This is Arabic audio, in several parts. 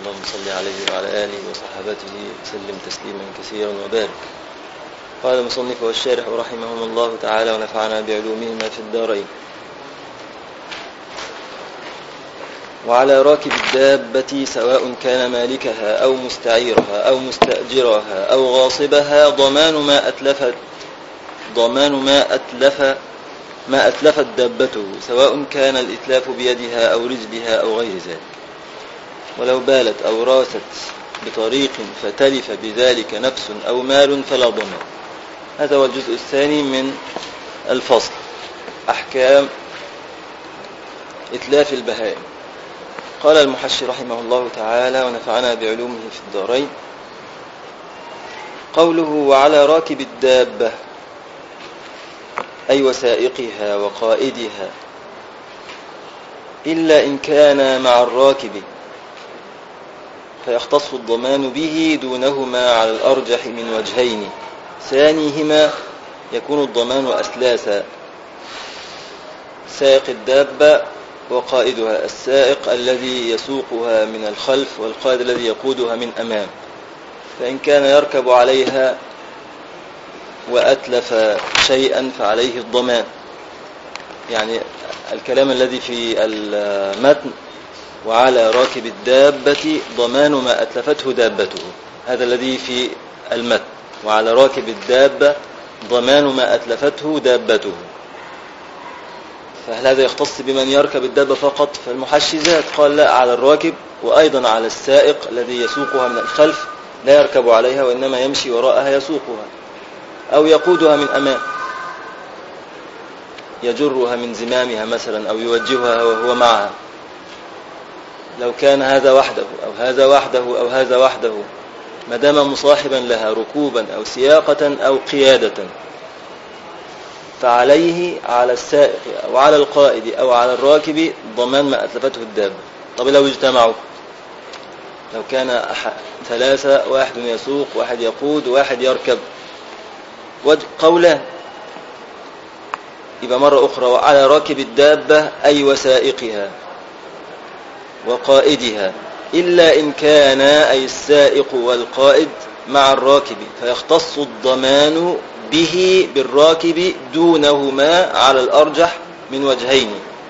اللهم صل عليه وعلى آله وصحابته وسلم تسليما كثيرا وبارك. قال المصنف والشارح رحمهم الله تعالى ونفعنا بعلومهما في الدارين. وعلى راكب الدابة سواء كان مالكها أو مستعيرها أو مستأجرها أو غاصبها ضمان ما أتلفت دابته، سواء كان الإتلاف بيدها أو رجلها أو غير ذلك، ولو بالت أو راست بطريق فتلف بذلك نفس أو مال فلا ضمان. هذا هو الجزء الثاني من الفصل، أحكام إتلاف البهائم. قال المحشي رحمه الله تعالى ونفعنا بعلومه في الدارين: قوله وعلى راكب الدابة أي وسائقها وقائدها، إلا إن كان مع الراكب فيختص الضمان به دونهما على الأرجح من وجهين. ثانيهما يكون الضمان أثلاثا: سائق الدابة وقائدها، السائق الذي يسوقها من الخلف والقائد الذي يقودها من أمام. فإن كان يركب عليها وأتلف شيئا فعليه الضمان. يعني الكلام الذي في المتن وعلى راكب الدابة ضمان ما أتلفته دابته، هذا الذي في المتن، وعلى راكب الدابة ضمان ما أتلفته دابته. فهل هذا يختص بمن يركب الدابة فقط؟ فالمحشي زاد قال لا، على الراكب وأيضا على السائق الذي يسوقها من الخلف، لا يركب عليها وإنما يمشي وراءها يسوقها أو يقودها من أمام، يجرها من زمامها مثلا أو يوجهها وهو معها. لو كان هذا وحده أو هذا وحده أو هذا وحده، ما دام مصاحبا لها ركوبا أو سياقة أو قيادة، فعليه على السائق أو على القائد أو على الراكب ضمان ما أتلفته الدابة. طب لو اجتمعوا، لو كان ثلاثة، واحد يسوق واحد يقود واحد يركب، قولان، يبقى مرة أخرى وعلى راكب الدابة أي وسائقها وقائدها، إلا إن كان أي السائق والقائد مع الراكب فيختص الضمان به بالراكب دونهما على الأرجح من وجهين.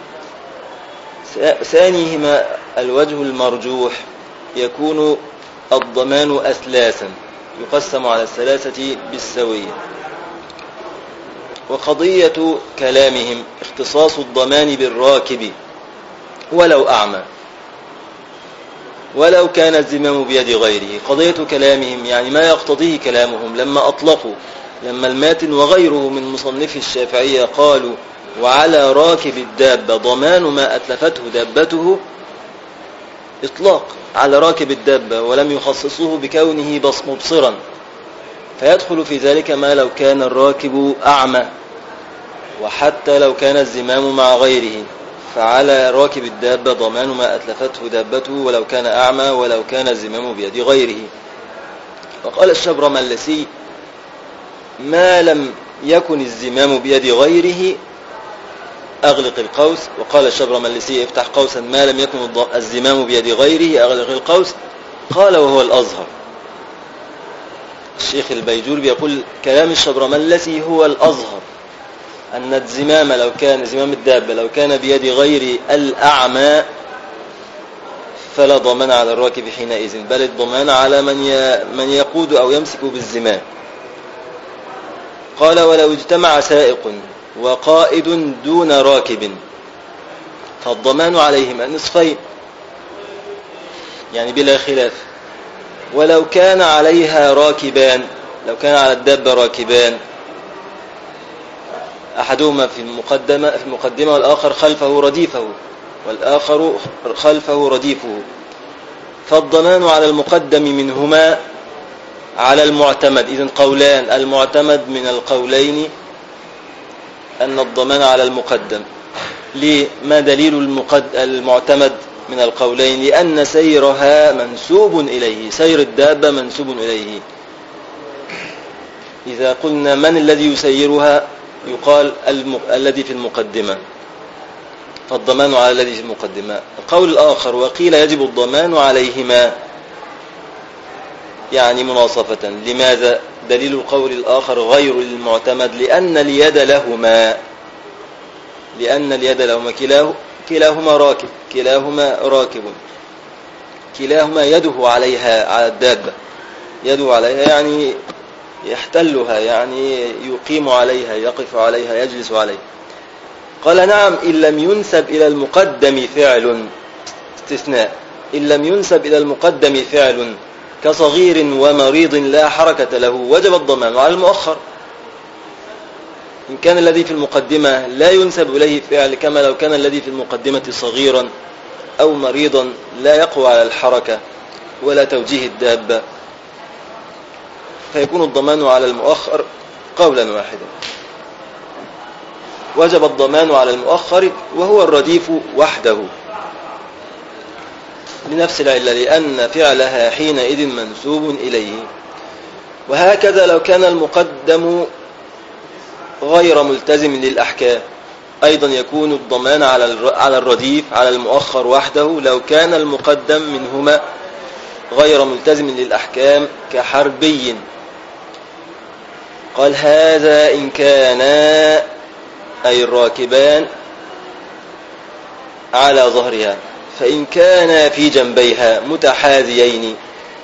ثانيهما الوجه المرجوح، يكون الضمان أثلاثا، يقسم على الثلاثة بالسوية. وقضية كلامهم اختصاص الضمان بالراكب ولو أعمى ولو كان الزمام بيد غيره. قضية كلامهم يعني ما يقتضيه كلامهم لما أطلقوا، لما الماتن وغيره من مصنف الشافعية قالوا وعلى راكب الدابة ضمان ما أتلفته دابته، إطلاق على راكب الدابة ولم يخصصوه بكونه مبصرا، فيدخل في ذلك ما لو كان الراكب أعمى، وحتى لو كان الزمام مع غيره، فعلى راكب الدابة ضمان ما أتلفته دابته ولو كان أعمى ولو كان الزمام بيد غيره. وقال الشبرملسي ما لم يكن الزمام بيد غيره أغلق القوس. وقال الشبرملسي افتح قوسا ما لم يكن الزمام بيد غيره أغلق القوس. قال وهو الأظهر. الشيخ البيجور بيقول كلام الشبرملسي هو الأظهر، أن الزمام لو كان زمام الدابة لو كان بيد غير الأعمى فلا ضمان على الراكب حينئذ، بل الضمان على من يقود أو يمسك بالزمام. قال ولو اجتمع سائق وقائد دون راكب فالضمان عليهما نصفين، يعني بلا خلاف. ولو كان عليها راكبان، لو كان على الدابة راكبان، أحدهما في المقدمة والآخر خلفه رديفه والآخر خلفه رديفه، فالضمان على المقدم منهما على المعتمد. إذن قولان، المعتمد من القولين أن الضمان على المقدم. لما دليل المعتمد من القولين؟ لأن سيرها منسوب إليه، سير الدابة منسوب إليه. إذا قلنا من الذي يسيرها يقال الذي في المقدمة، فالضمان على الذي في المقدمة. القول الآخر وقيل يجب الضمان عليهما، يعني مناصفة. لماذا؟ دليل القول الآخر غير المعتمد لأن اليد لهما، كلاهما راكب، كلاهما يده عليها، على الدابة، يده عليها يعني يحتلها، يعني يقيم عليها، يقف عليها، يجلس عليها. قال نعم إن لم ينسب إلى المقدم فعل، استثناء، إن لم ينسب إلى المقدم فعل كصغير ومريض لا حركة له وجب الضمان على المؤخر. إن كان الذي في المقدمة لا ينسب إليه فعل، كما لو كان الذي في المقدمة صغيرا أو مريضا لا يقوى على الحركة ولا توجيه الدابة، فيكون الضمان على المؤخر قولا واحدا. وجب الضمان على المؤخر وهو الرديف وحده لنفس العلة، لأن فعلها حينئذ منسوب إليه. وهكذا لو كان المقدم غير ملتزم للأحكام أيضا يكون الضمان على الرديف على المؤخر وحده، لو كان المقدم منهما غير ملتزم للأحكام كحربي. قال هذا إن كانا أي الراكبان على ظهرها، فإن كانا في جنبيها متحاذيين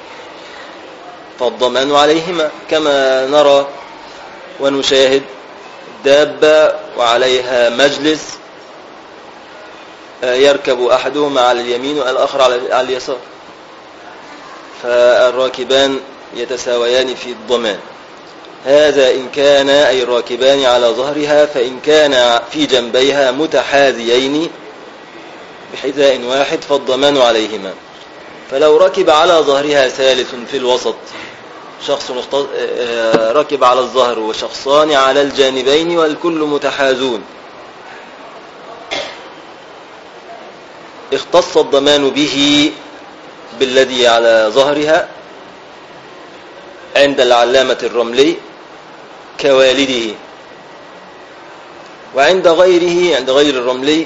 فالضمان عليهما، كما نرى ونشاهد دابة وعليها مجلس يركب أحدهما على اليمين والآخر على اليسار، فالراكبان يتساويان في الضمان. هذا إن كان أي الراكبان على ظهرها، فإن كان في جنبيها متحاذيين بحذاء واحد فالضمان عليهما. فلو ركب على ظهرها ثالث في الوسط، شخص ركب على الظهر وشخصان على الجانبين والكل متحاذون، اختص الضمان به بالذي على ظهرها عند العلامة الرملي كوالده، وعند غيره عند غير الرملي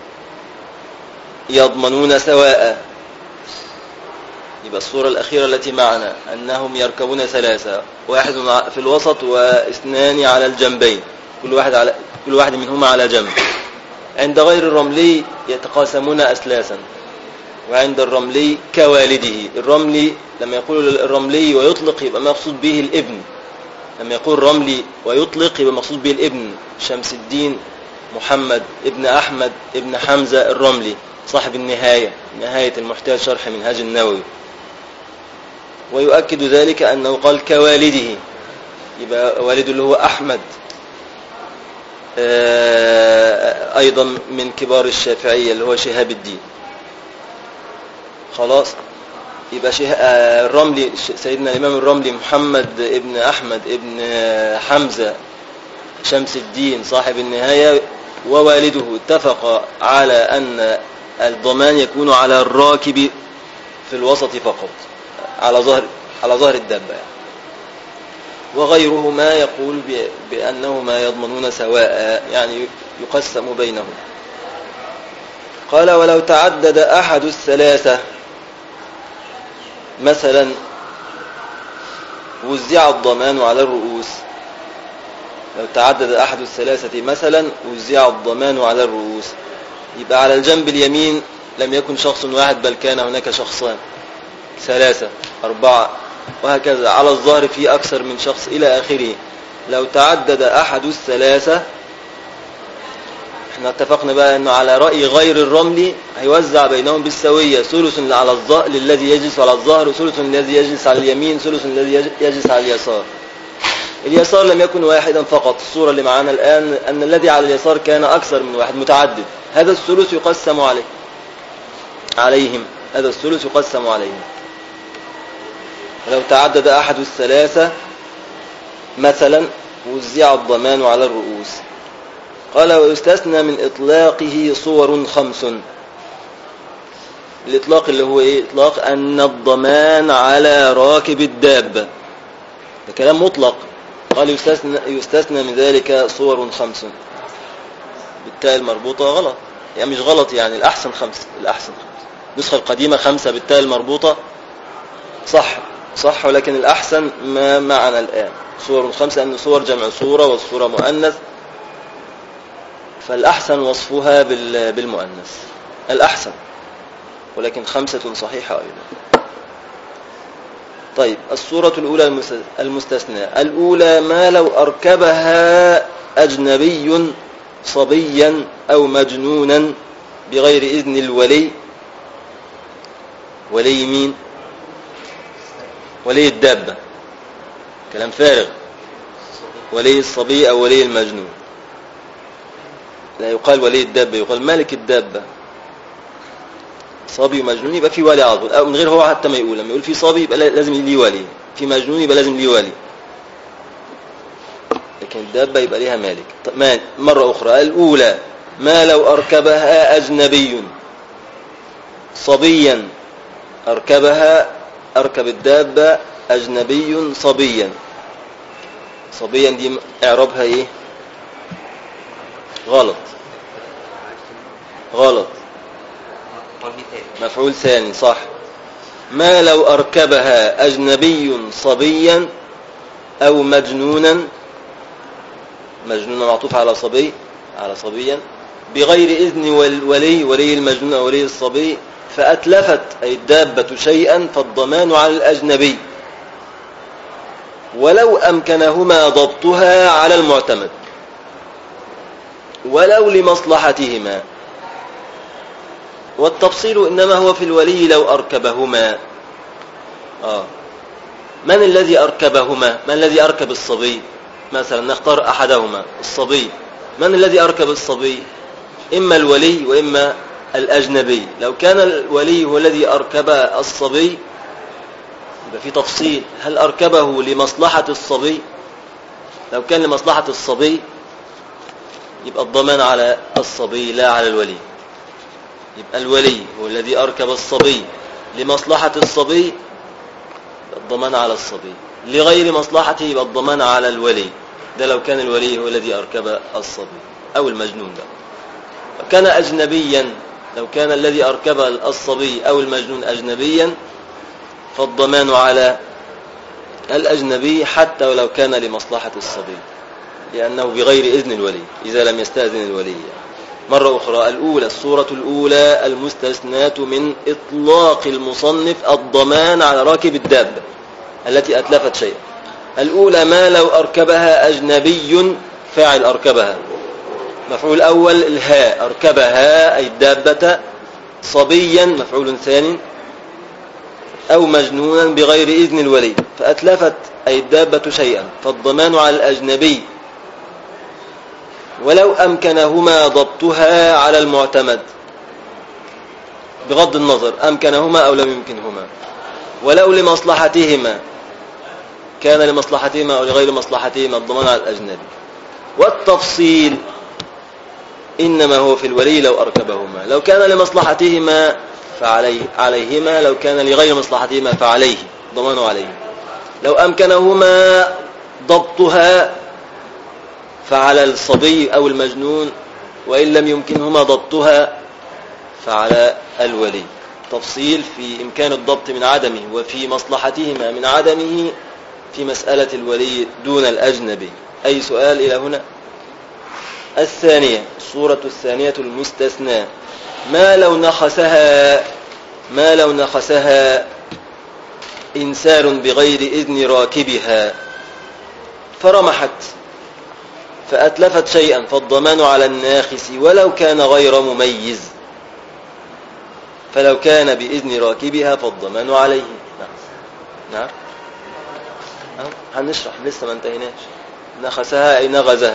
يضمنون سواء. يبقى الصورة الأخيرة التي معنا أنهم يركبون ثلاثة، واحد في الوسط واثنان على الجنبين، كل واحد منهما على جنب. عند غير الرملي يتقاسمون أثلاثا، وعند الرملي كوالده. الرملي لما يقول الرملي ويطلق يبقى مقصود به الابن، لما يقول رملي ويطلق يبقى مقصود به الابن. شمس الدين محمد ابن أحمد ابن حمزة الرملي صاحب نهاية المحتاج شرح منهاج النووي. ويؤكد ذلك أنه قال كوالده، يبقى والده اللي هو أحمد، أيضا من كبار الشافعية اللي هو شهاب الدين. خلاص، يبقى الرملي سيدنا الإمام الرملي محمد ابن أحمد ابن حمزة شمس الدين صاحب النهاية ووالده اتفق على أن الضمان يكون على الراكب في الوسط فقط، على ظهر الدابة يعني. وغيرهما يقول بأنهما يضمنون سواء، يعني يقسم بينهم. قال ولو تعدد أحد الثلاثة مثلا وزع الضمان على الرؤوس. لو تعدد أحد الثلاثة مثلا وزع الضمان على الرؤوس، يبقى على الجنب اليمين لم يكن شخص واحد بل كان هناك شخصان، ثلاثة، أربعة، وهكذا. على الظهر في أكثر من شخص إلى آخره. لو تعدد أحد الثلاثة، احنا اتفقنا بقى أنه على رأي غير الرملي هيوزع بينهم بالسوية، ثلث على للذي يجلس على الظهر، وثلث للذي يجلس على اليمين، ثلث للذي يجلس على اليسار. اليسار لم يكن واحدا فقط. الصورة اللي معانا الآن أن الذي على اليسار كان أكثر من واحد متعدد، هذا الثلث يقسم عليهم، هذا الثلث يقسم عليهم. لو تعدد أحد الثلاثة مثلا وزع الضمان على الرؤوس. قال ويستثنى من إطلاقه صور 5. الإطلاق اللي هو إيه؟ إطلاق أن الضمان على راكب الدابة، ده كلام مطلق. قال يستثنى من ذلك صور 5 بالتاء المربوطة. غلط يعني، مش غلط يعني، الأحسن 5. النسخة القديمة 5 بالتاء المربوطة صح، صح، ولكن الأحسن ما معنا الآن صور 5، أن صور جمع صورة والصورة مؤنث، فالأحسن وصفها بالمؤنث الأحسن، ولكن 5 صحيحة أيضا. طيب الصورة الأولى المستثنى. الأولى ما لو أركبها أجنبي صبيا أو مجنونا بغير إذن الولي. ولي مين؟ ولي الدابة، كلام فارغ. ولي الصبي أو ولي المجنون، لا يقال ولي الدابة، يقال مالك الدابة. صبي ومجنون يبقى في ولي على طول، أو من غير هو حتى ما يقول. لما يقول في صبي يبقى لازم ليه ولي، في مجنون يبقى لازم ليه ولي، لكن الدابة يبقى ليها مالك. مرة أخرى. الأولى ما لو أركبها أجنبي صبيا، أركب الدابة أجنبي صبيا. صبيا دي إعرابها إيه؟ غلط مفعول ثاني، صح. ما لو أركبها أجنبي صبيا أو مجنونا معطوف على صبيا بغير إذن ولي المجنون أو ولي الصبي، فأتلفت أي الدابة شيئا فالضمان على الأجنبي ولو أمكنهما ضبطها على المعتمد ولو لمصلحتهما. والتفصيل إنما هو في الولي لو أركبهما. من الذي أركبهما؟ من الذي أركب الصبي؟ مثلا نختار أحدهما الصبي. من الذي أركب الصبي؟ إما الولي وإما الأجنبي. لو كان الولي هو الذي أركب الصبي يبقى في تفصيل، هل أركبه لمصلحة الصبي؟ لو كان لمصلحة الصبي يبقى الضمان على الصبي لا على الولي. يبقى الولي هو الذي أركب الصبي لمصلحة الصبي، الضمان على الصبي. لغير مصلحته يبقى الضمان على الولي. ده لو كان الولي هو الذي أركب الصبي أو المجنون. ده كان أجنبيا، لو كان الذي أركب الصبي أو المجنون أجنبيا فالضمان على الأجنبي حتى ولو كان لمصلحة الصبي، لأنه بغير إذن الولي إذا لم يستأذن الولي. مرة أخرى. الأولى الصورة الأولى المستثناة من إطلاق المصنف الضمان على راكب الدابة التي أتلفت شيئا. الأولى ما لو أركبها أجنبي، فاعل أركبها مفعول أول الهاء، أركبها أي الدابة، صبيا مفعول ثاني، أو مجنونا بغير إذن الولي فأتلفت أي الدابة شيئا فالضمان على الأجنبي ولو أمكنهما ضبطها على المعتمد، بغض النظر أمكنهما أو لم يمكنهما. ولو لمصلحتهما، كان لمصلحتهما أو لغير مصلحتهما الضمان على الأجنبي. والتفصيل إنما هو في الولي لو أركبهما. لو كان لمصلحتهما فعليهما، لو كان لغير مصلحتهما فعليه، ضمانه عليه. لو أمكنهما ضبطها فعلى الصبي أو المجنون، وإن لم يمكنهما ضبطها فعلى الولي. تفصيل في إمكان الضبط من عدمه وفي مصلحتهما من عدمه في مسألة الولي دون الأجنبي. أي سؤال إلى هنا؟ الثانية الصورة الثانية المستثنى. ما لو نخسها إنسان بغير إذن راكبها فرمحت فأتلفت شيئا فالضمان على الناخس ولو كان غير مميز، فلو كان بإذن راكبها فالضمان عليه. نعم هنشرح لسه ما انتهيناش. نخسها أي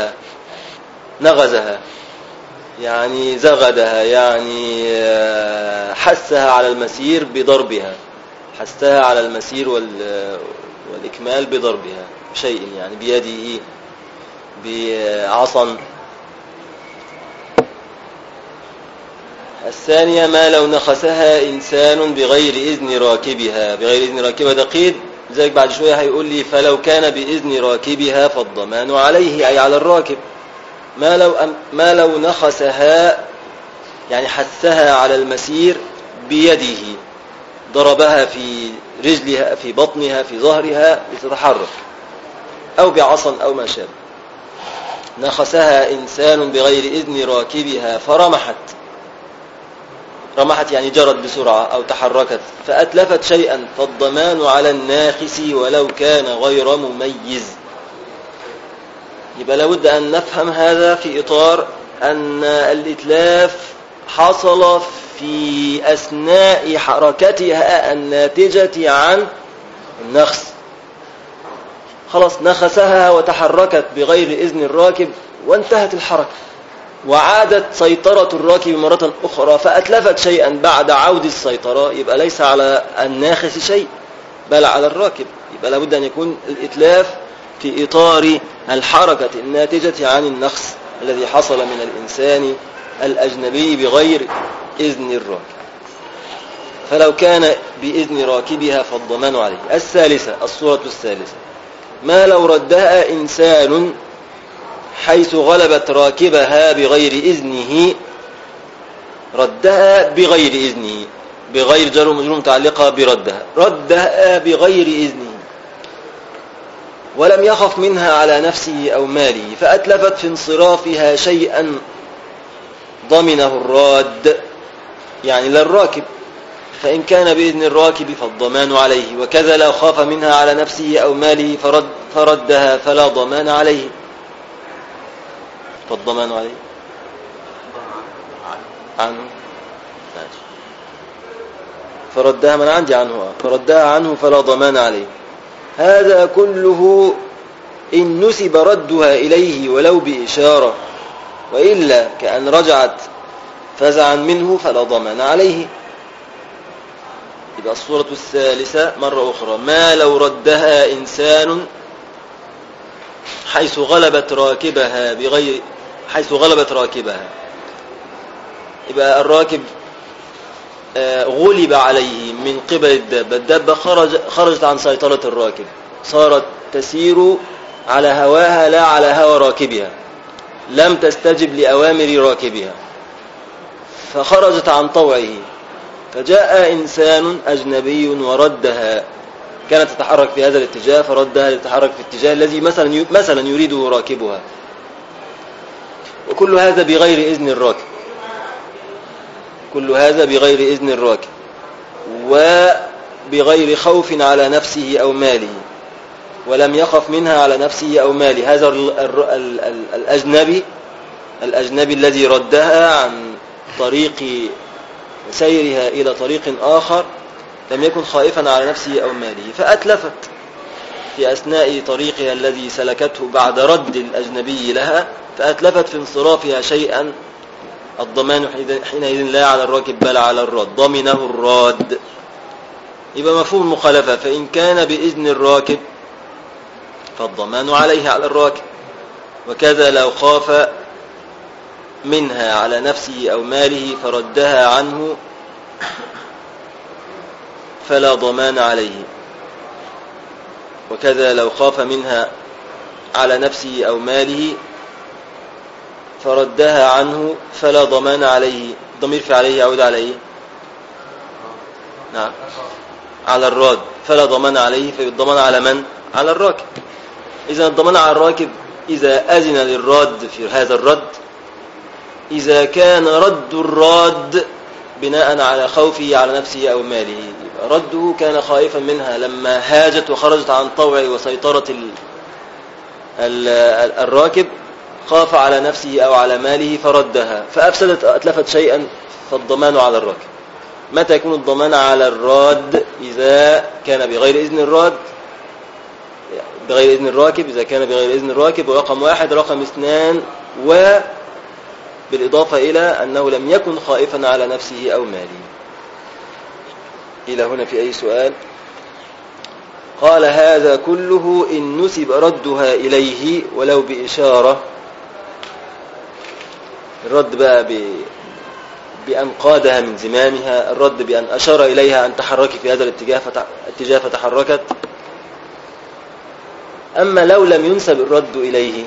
نغزها يعني زغدها، يعني حثها على المسير بضربها، حثها على المسير والإكمال بضربها شيء، يعني بيده بعصا. الثانية ما لو نخسها إنسان بغير إذن راكبها. بغير إذن راكبها ده قيد، لذلك بعد شوية هيقول لي فلو كان بإذن راكبها فالضمان عليه أي على الراكب. ما لو نخسها يعني حثها على المسير بيده ضربها في رجلها، في بطنها، في ظهرها لتتحرك، أو بعصا أو ما شابه. نخسها إنسان بغير إذن راكبها رمحت يعني جرت بسرعة أو تحركت فأتلفت شيئا، فالضمان على الناخس ولو كان غير مميز. يبقى لابد أن نفهم هذا في إطار أن الإتلاف حصل في أثناء حركتها الناتجة عن النخس. خلاص نخسها وتحركت بغير إذن الراكب وانتهت الحركة، وعادت سيطرة الراكب مرة أخرى فأتلفت شيئا بعد عود السيطرة، يبقى ليس على الناخس شيء بل على الراكب. يبقى لابد أن يكون الإتلاف في إطار الحركة الناتجة عن النخس الذي حصل من الإنسان الأجنبي بغير إذن الراكب. فلو كان بإذن راكبها فالضمان عليه. الثالثة، الصورة الثالثة، ما لو ردها إنسان حيث غلبت راكبها بغير إذنه، ردها بغير إذنه، بغير جر ومجرور متعلقة ردها بغير إذنه، ولم يخف منها على نفسه أو ماله، فأتلفت في انصرافها شيئا ضمنه الراد، يعني للراكب، فإن كان بإذن الراكب فالضمان عليه، وكذا لو خاف منها على نفسه أو ماله فردها فلا ضمان عليه. فالضمان عليه عنه، فردها من عندي عنه، فردها عنه فلا ضمان عليه. هذا كله إن نسب ردها إليه ولو بإشارة، وإلا كأن رجعت فزعا منه فلا ضمان عليه. يبقى الصورة الثالثة مرة أخرى، ما لو ردها إنسان حيث غلبت راكبها، يبقى الراكب غلب عليه من قبل الدابة خرجت عن سيطرة الراكب، صارت تسير على هواها لا على هوى راكبها، لم تستجب لأوامر راكبها فخرجت عن طوعه، فجاء إنسان أجنبي وردها، كانت تتحرك في هذا الاتجاه فردها لتتحرك في الاتجاه الذي مثلا يريده راكبها، وكل هذا بغير إذن الراكب، كل هذا بغير إذن الراكب وبغير خوف على نفسه أو ماله، ولم يخف منها على نفسه أو ماله. هذا الأجنبي الذي ردها عن طريق سيرها إلى طريق آخر لم يكن خائفا على نفسه أو ماله، فأتلفت في أثناء طريقها الذي سلكته بعد رد الأجنبي لها، فأتلفت في انصرافها شيئا، الضمان حينئذ لا على الراكب بل على الراد، ضمنه الراد. يبقى مفهوم المخالفة، فإن كان بإذن الراكب فالضمان عليه على الراكب، وكذا لو خاف منها على نفسه أو ماله فردها عنه فلا ضمان عليه، وكذا لو خاف منها على نفسه أو ماله فردها عنه فلا ضمان عليه. ضمير في عليه يعود عليه، نعم، على الراد، فلا ضمان عليه، فالضمان على من؟ على الراكب. إذا الضمان على الراكب إذا أذن للراد في هذا الرد، إذا كان رد الراد بناء على خوفه على نفسه أو ماله، يبقى رده كان خائفا منها لما هاجت وخرجت عن طوع وسيطرة الراكب، خاف على نفسه أو على ماله فردها فأفسدت أتلفت شيئا، فالضمان على الراكب. متى يكون الضمان على الراد؟ إذا كان بغير إذن الراكب، إذا كان بغير إذن الراكب، ورقم 1. رقم 2، بالإضافة إلى أنه لم يكن خائفا على نفسه أو ماله. إلى هنا في أي سؤال؟ قال هذا كله إن نسب ردها إليه ولو بإشارة. الرد بقى بأن قادها من زمامها، الرد بأن أشار إليها أن تحركي في هذا الاتجاه فتحركت. أما لو لم ينسب الرد إليه،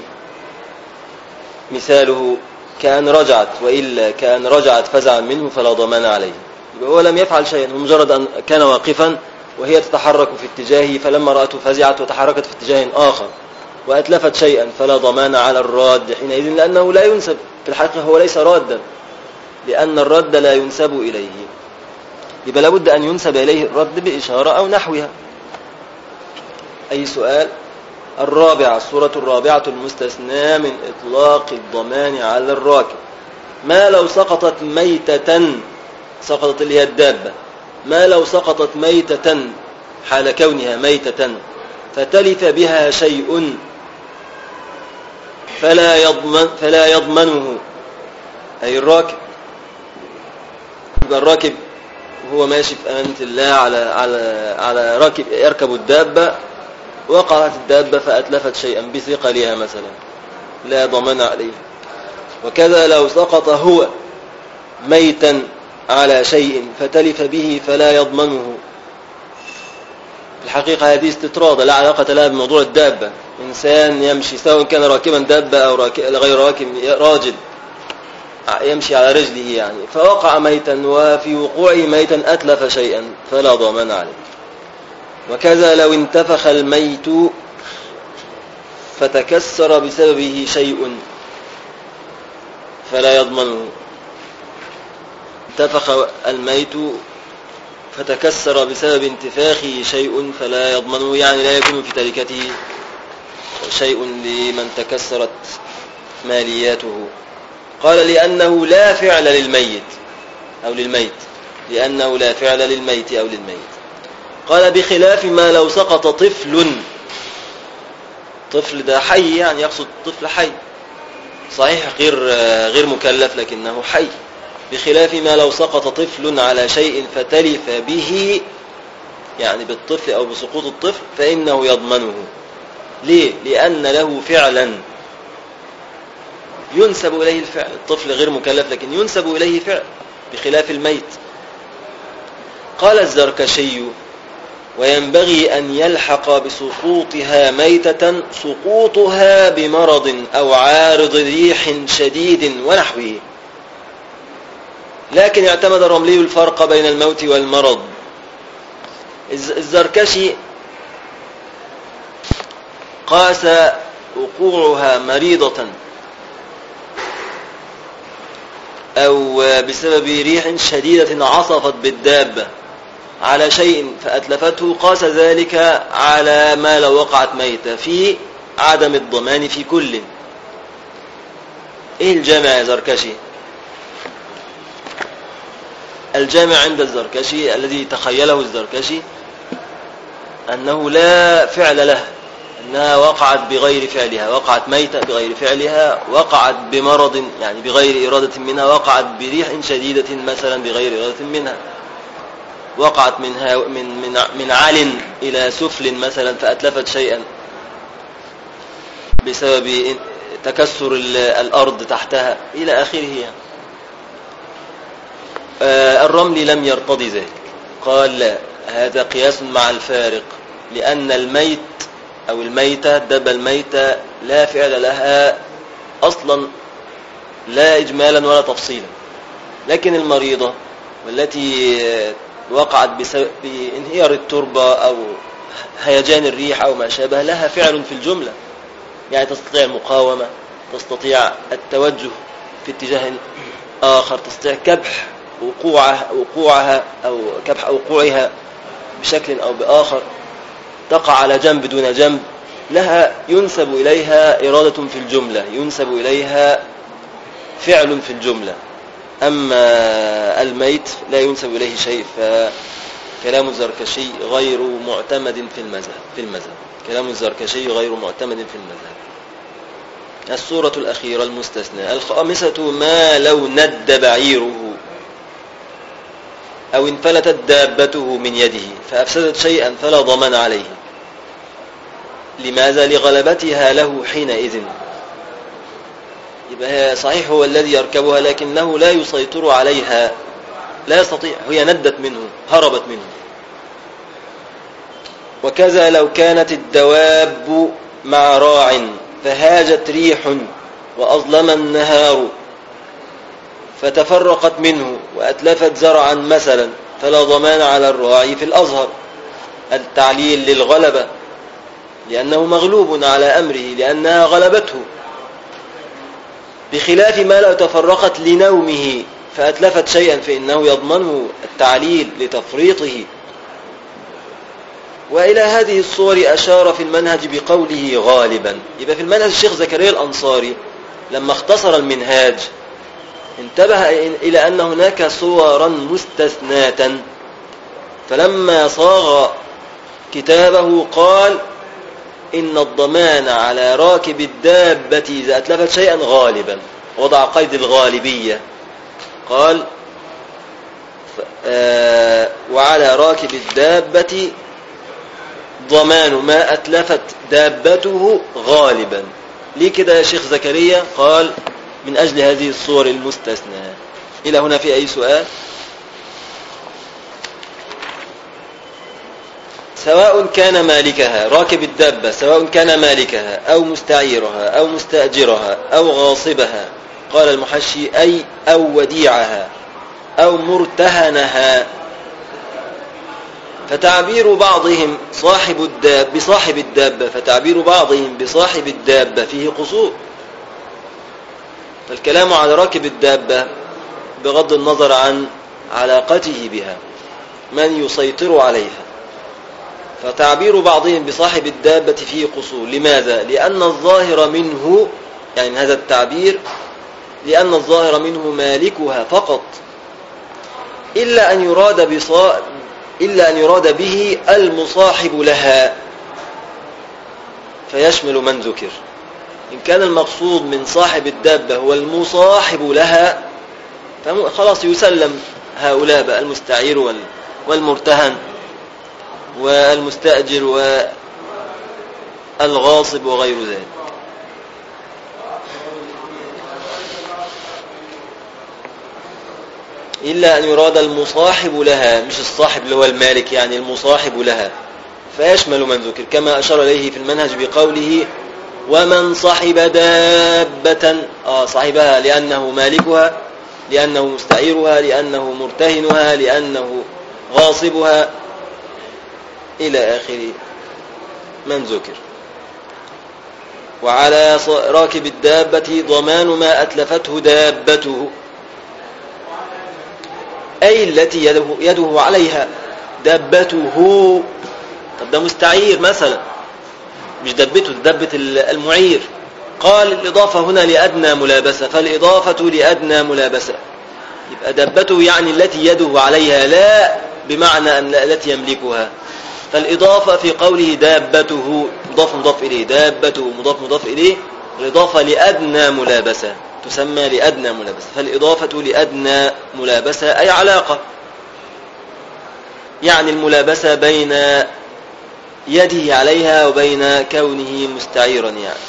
مثاله كأن رجعت، وإلا كأن رجعت فزعا منه فلا ضمان عليه. يبقى هو لم يفعل شيئا، ومجرد أن كان واقفا وهي تتحرك في اتجاهه، فلما رأته فزعت وتحركت في اتجاه آخر وأتلفت شيئا، فلا ضمان على الراد حينئذ، لأنه لا ينسب في الحقيقة، هو ليس رادا، لأن الرد لا ينسب إليه. يبقى لابد أن ينسب إليه الرد بإشارة أو نحوها. أي سؤال؟ الرابعة، الصورة الرابعة المستثنى من إطلاق الضمان على الراكب، ما لو سقطت ميتة، سقطت اللي هي الدابة، ما لو سقطت ميتة حال كونها ميتة فتلف بها شيء فلا يضمنه، أي الراكب. يبقى الراكب وهو ماشي في أمانة الله على راكب يركب الدابة، وقعت الدابة فأتلفت شيئا بثقلها مثلا، لا ضمان عليه. وكذا لو سقط هو ميتا على شيء فتلف به فلا يضمنه. في الحقيقة هذه استطرادة لا علاقة لها بموضوع الدابة. إنسان يمشي سواء كان راكبا دابة أو غير راكب، راجل يمشي على رجله يعني، فوقع ميتا، وفي وقوعه ميتا أتلف شيئا فلا ضمان عليه. وكذا لو انتفخ الميت فتكسر بسببه شيء فلا يضمنه. انتفخ الميت فتكسر بسبب انتفاخه شيء فلا يضمنه، يعني لا يكون في تركته شيء لمن تكسرت مالياته. قال لأنه لا فعل للميت أو للميت، لأنه لا فعل للميت أو للميت. قال بخلاف ما لو سقط طفل ده حي، يعني يقصد طفل حي صحيح غير مكلف لكنه حي. بخلاف ما لو سقط طفل على شيء فتلف به، يعني بالطفل أو بسقوط الطفل، فإنه يضمنه. ليه؟ لأن له فعلا ينسب إليه الفعل. الطفل غير مكلف لكن ينسب إليه فعل بخلاف الميت. قال الزركشي وينبغي أن يلحق بسقوطها ميتة سقوطها بمرض أو عارض ريح شديد ونحوه. لكن اعتمد الرملي الفرق بين الموت والمرض. الزركشي قاس وقوعها مريضة أو بسبب ريح شديدة عصفت بالدابة على شيء فأتلفته، قاس ذلك على ما لو وقعت ميتة في عدم الضمان في كل. إيه الجامع يا زركشي؟ الجامع عند الزركشي الذي تخيله الزركشي أنه لا فعل له، أنها وقعت بغير فعلها، وقعت ميتة بغير فعلها، وقعت بمرض يعني بغير إرادة منها، وقعت بريح شديدة مثلا بغير إرادة منها، وقعت من عال إلى سفل مثلا فأتلفت شيئا بسبب تكسر الأرض تحتها إلى آخره. الرملي لم يرتضي ذلك، قال لا، هذا قياس مع الفارق، لأن الميت أو الميتة الدابة الميتة لا فعل لها أصلا لا إجمالا ولا تفصيلا، لكن المريضة والتي وقعت بسبب انهيار التربة أو هيجان الريح أو ما شابه لها فعل في الجملة، يعني تستطيع المقاومة، تستطيع التوجه في اتجاه آخر، تستطيع كبح وقوعها أو كبح وقوعها بشكل أو بآخر، تقع على جنب دون جنب، لها ينسب إليها إرادة في الجملة، ينسب إليها فعل في الجملة. أما الميت لا ينسب إليه شيء، فكلام الزركشي غير معتمد في المذهب. كلام الزركشي غير معتمد في المذهب. السورة الأخيرة المستثنى الخامسة ما لو ند بعيره أو انفلتت دابته من يده فأفسدت شيئا فلا ضمان عليه. لماذا؟ لغلبتها له حينئذ. يبقى صحيح هو الذي يركبها لكنه لا يسيطر عليها، لا يستطيع، هي ندت منه، هربت منه. وكذا لو كانت الدواب مع راع فهاجت ريح وأظلم النهار فتفرقت منه وأتلفت زرعا مثلا فلا ضمان على الراعي في الأظهر. التعليل للغلبة لأنه مغلوب على أمره لأنها غلبته، بخلاف ما لو تفرقت لنومه فأتلفت شيئا فإنه يضمنه التعليل لتفريطه. وإلى هذه الصور أشار في المنهج بقوله غالبا. يبقى في المنهج الشيخ زكريا الأنصاري لما اختصر المنهاج انتبه إلى أن هناك صورا مستثناة، فلما صاغ كتابه قال إن الضمان على راكب الدابة إذا أتلفت شيئا غالبا، وضع قيد الغالبية، قال وعلى راكب الدابة ضمان ما أتلفت دابته غالبا. ليه كده يا شيخ زكريا؟ قال من أجل هذه الصور المستثنى. إلى هنا في أي سؤال؟ سواء كان مالكها راكب الدابة، سواء كان مالكها أو مستعيرها أو مستأجرها أو غاصبها، قال المحشي أي أو وديعها أو مرتهنها. فتعبير بعضهم بصاحب الدابة، فتعبير بعضهم بصاحب الدابة فيه قصور. فالكلام على راكب الدابة بغض النظر عن علاقته بها، من يسيطر عليها. فتعبير بعضهم بصاحب الدابة فيه قصور. لماذا؟ لأن الظاهر منه، يعني هذا التعبير، لأن الظاهر منه مالكها فقط، إلا أن يراد به المصاحب لها فيشمل من ذكر. إن كان المقصود من صاحب الدابة هو المصاحب لها فخلاص يسلم هؤلاء بقى، المستعير والمرتهن والمستأجر والغاصب وغير ذلك. إلا أن يراد المصاحب لها، مش الصاحب اللي هو المالك، يعني المصاحب لها، فيشمل من ذكر، كما أشار إليه في المنهج بقوله ومن صاحب دابة، صاحبها لأنه مالكها، لأنه مستعيرها، لأنه مرتهنها، لأنه غاصبها، إلى آخر من ذكر. وعلى راكب الدابة ضمان ما أتلفته دابته، أي التي يده عليها دابته. طب ده مستعير مثلا، مش دابته، دابة المعير. قال الإضافة هنا لأدنى ملابسة، فالإضافة لأدنى ملابسة، يبقى دابته يعني التي يده عليها، لا بمعنى أن التي يملكها. فالإضافة في قوله دابته مضاف مضاف إليه، دابته مضاف مضاف إليه، الإضافة لأدنى ملابسة تسمى لأدنى ملابسة. فالإضافة لأدنى ملابسة أي علاقة، يعني الملابسة بين يده عليها وبين كونه مستعيرا، يعني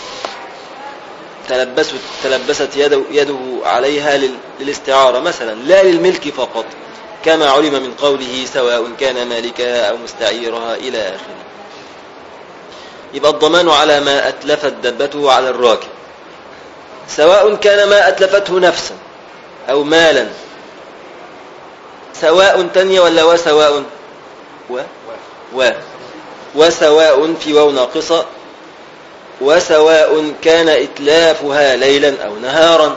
تلبست يده عليها للاستعارة مثلا، لا للملك فقط، كما علم من قوله سواء كان مالكها أو مستعيرها إلى آخره. يبقى الضمان على ما أتلفت دابته على الراكب، سواء كان ما أتلفته نفسا أو مالا. سواء تانية ولا وسواء؟ وسواء في واو ناقصة، وسواء كان إتلافها ليلا أو نهارا.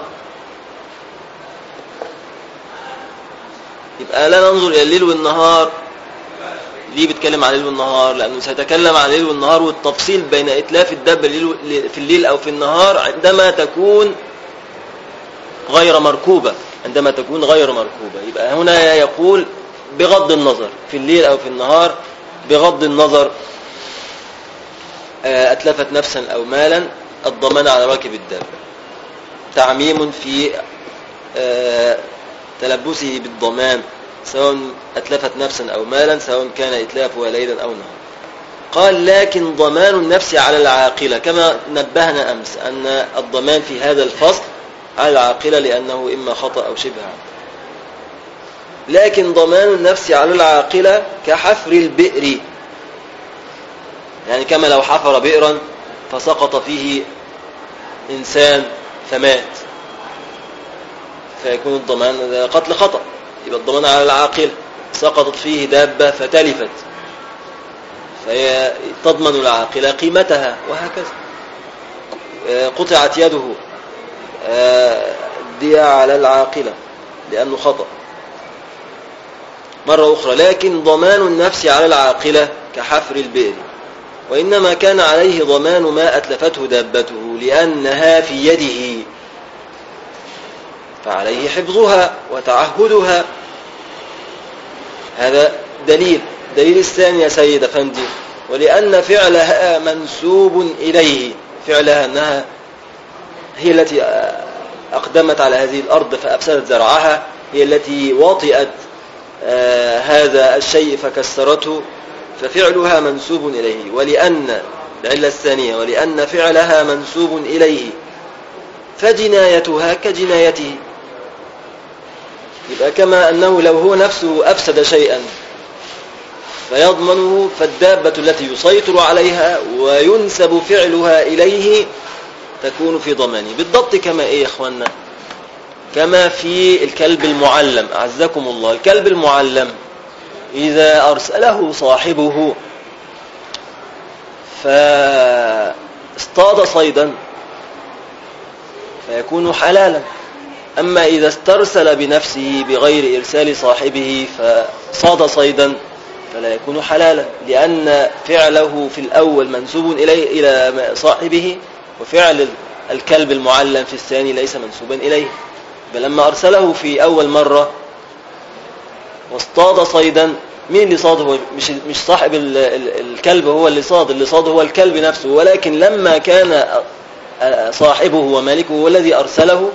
يبقى لا ننظر إلى الليل والنهار. ليه بتكلم عن الليل والنهار؟ لأنه سيتكلم عن الليل والنهار والتفصيل بين إتلاف الدابة في الليل أو في النهار عندما تكون غير مركوبة، عندما تكون غير مركوبة. يبقى هنا يقول بغض النظر في الليل أو في النهار، بغض النظر أتلفت نفسا أو مالا، الضمان على راكب الدابة. تعميم في تلبسه بالضمان، سواء أتلفت نفسا أو مالا، سواء كان إتلافها ليلا أو نهارا. قال لكن ضمان النفس على العاقلة، كما نبهنا أمس أن الضمان في هذا الفصل على العاقلة لأنه إما خطأ أو شبه عمد. لكن ضمان النفس على العاقلة كحفر البئر، يعني كما لو حفر بئرا فسقط فيه إنسان فمات، فيكون الضمان قتل خطأ، يبقى الضمان على العاقلة. سقطت فيه دابة فتلفت، فهي تضمن العاقلة قيمتها، وهكذا. قطعت يده، دي على العاقلة لأنه خطأ مرة أخرى. لكن ضمان النفس على العاقلة كحفر البئر، وإنما كان عليه ضمان ما أتلفته دابته لأنها في يده، فعليه حفظها وتعهدها. هذا دليل الثاني يا سيد أفندي. ولأن فعلها منسوب إليه، فعلها أنها هي التي أقدمت على هذه الأرض فأفسدت زرعها، هي التي وطئت هذا الشيء فكسرته، ففعلها منسوب إليه. ولأن العلة الثانية، ولأن فعلها منسوب إليه فجنايتها كجنايته. يبقى كما أنه لو هو نفسه أفسد شيئا فيضمنه، فالدابة التي يسيطر عليها وينسب فعلها إليه تكون في ضمانه. بالضبط كما إيه يا أخوانا؟ كما في الكلب المعلم، أعزكم الله. الكلب المعلم إذا أرسله صاحبه فاصطاد صيدا فيكون حلالا. أما إذا استرسل بنفسه بغير إرسال صاحبه فصاد صيدا فلا يكون حلالا، لأن فعله في الأول منسوب إلى صاحبه، وفعل الكلب المعلم في الثاني ليس منسوبا إليه. بل لما أرسله في أول مرة واصطاد صيدا، مين اللي صاد؟ هو مش صاحب الكلب هو اللي صاد هو الكلب نفسه. ولكن لما كان صاحبه ومالكه هو الذي أرسله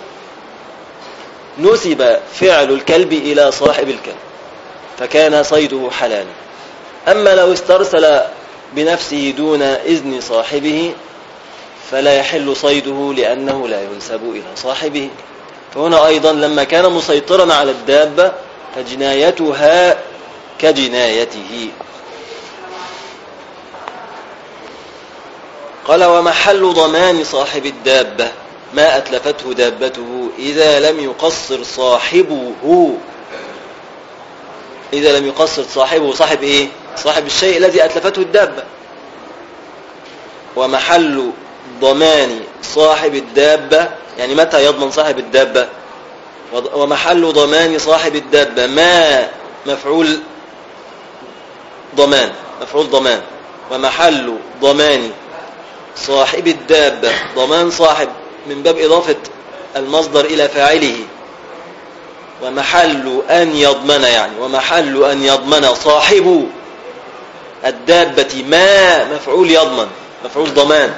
نسب فعل الكلب إلى صاحب الكلب فكان صيده حلالا. أما لو استرسل بنفسه دون إذن صاحبه فلا يحل صيده لأنه لا ينسب إلى صاحبه. فهنا أيضا لما كان مسيطرا على الدابة فجنايتها كجنايته. قال: ومحل ضمان صاحب الدابة ما أتلفته دابته إذا لم يقصر صاحبه. إذا لم يقصر صاحبه، صاحب إيه؟ صاحب الشيء الذي أتلفته الدابة. ومحل ضمان صاحب الدابة، يعني متى يضمن صاحب الدابة؟ ومحل ضمان صاحب الدابة ما مفعول ضمان. ومحل ضمان صاحب الدابة ضمان صاحب من باب إضافة المصدر إلى فاعله. ومحل أن يضمن، يعني ومحل أن يضمن صاحب الدابة ما مفعول يضمن، مفعول ضمان.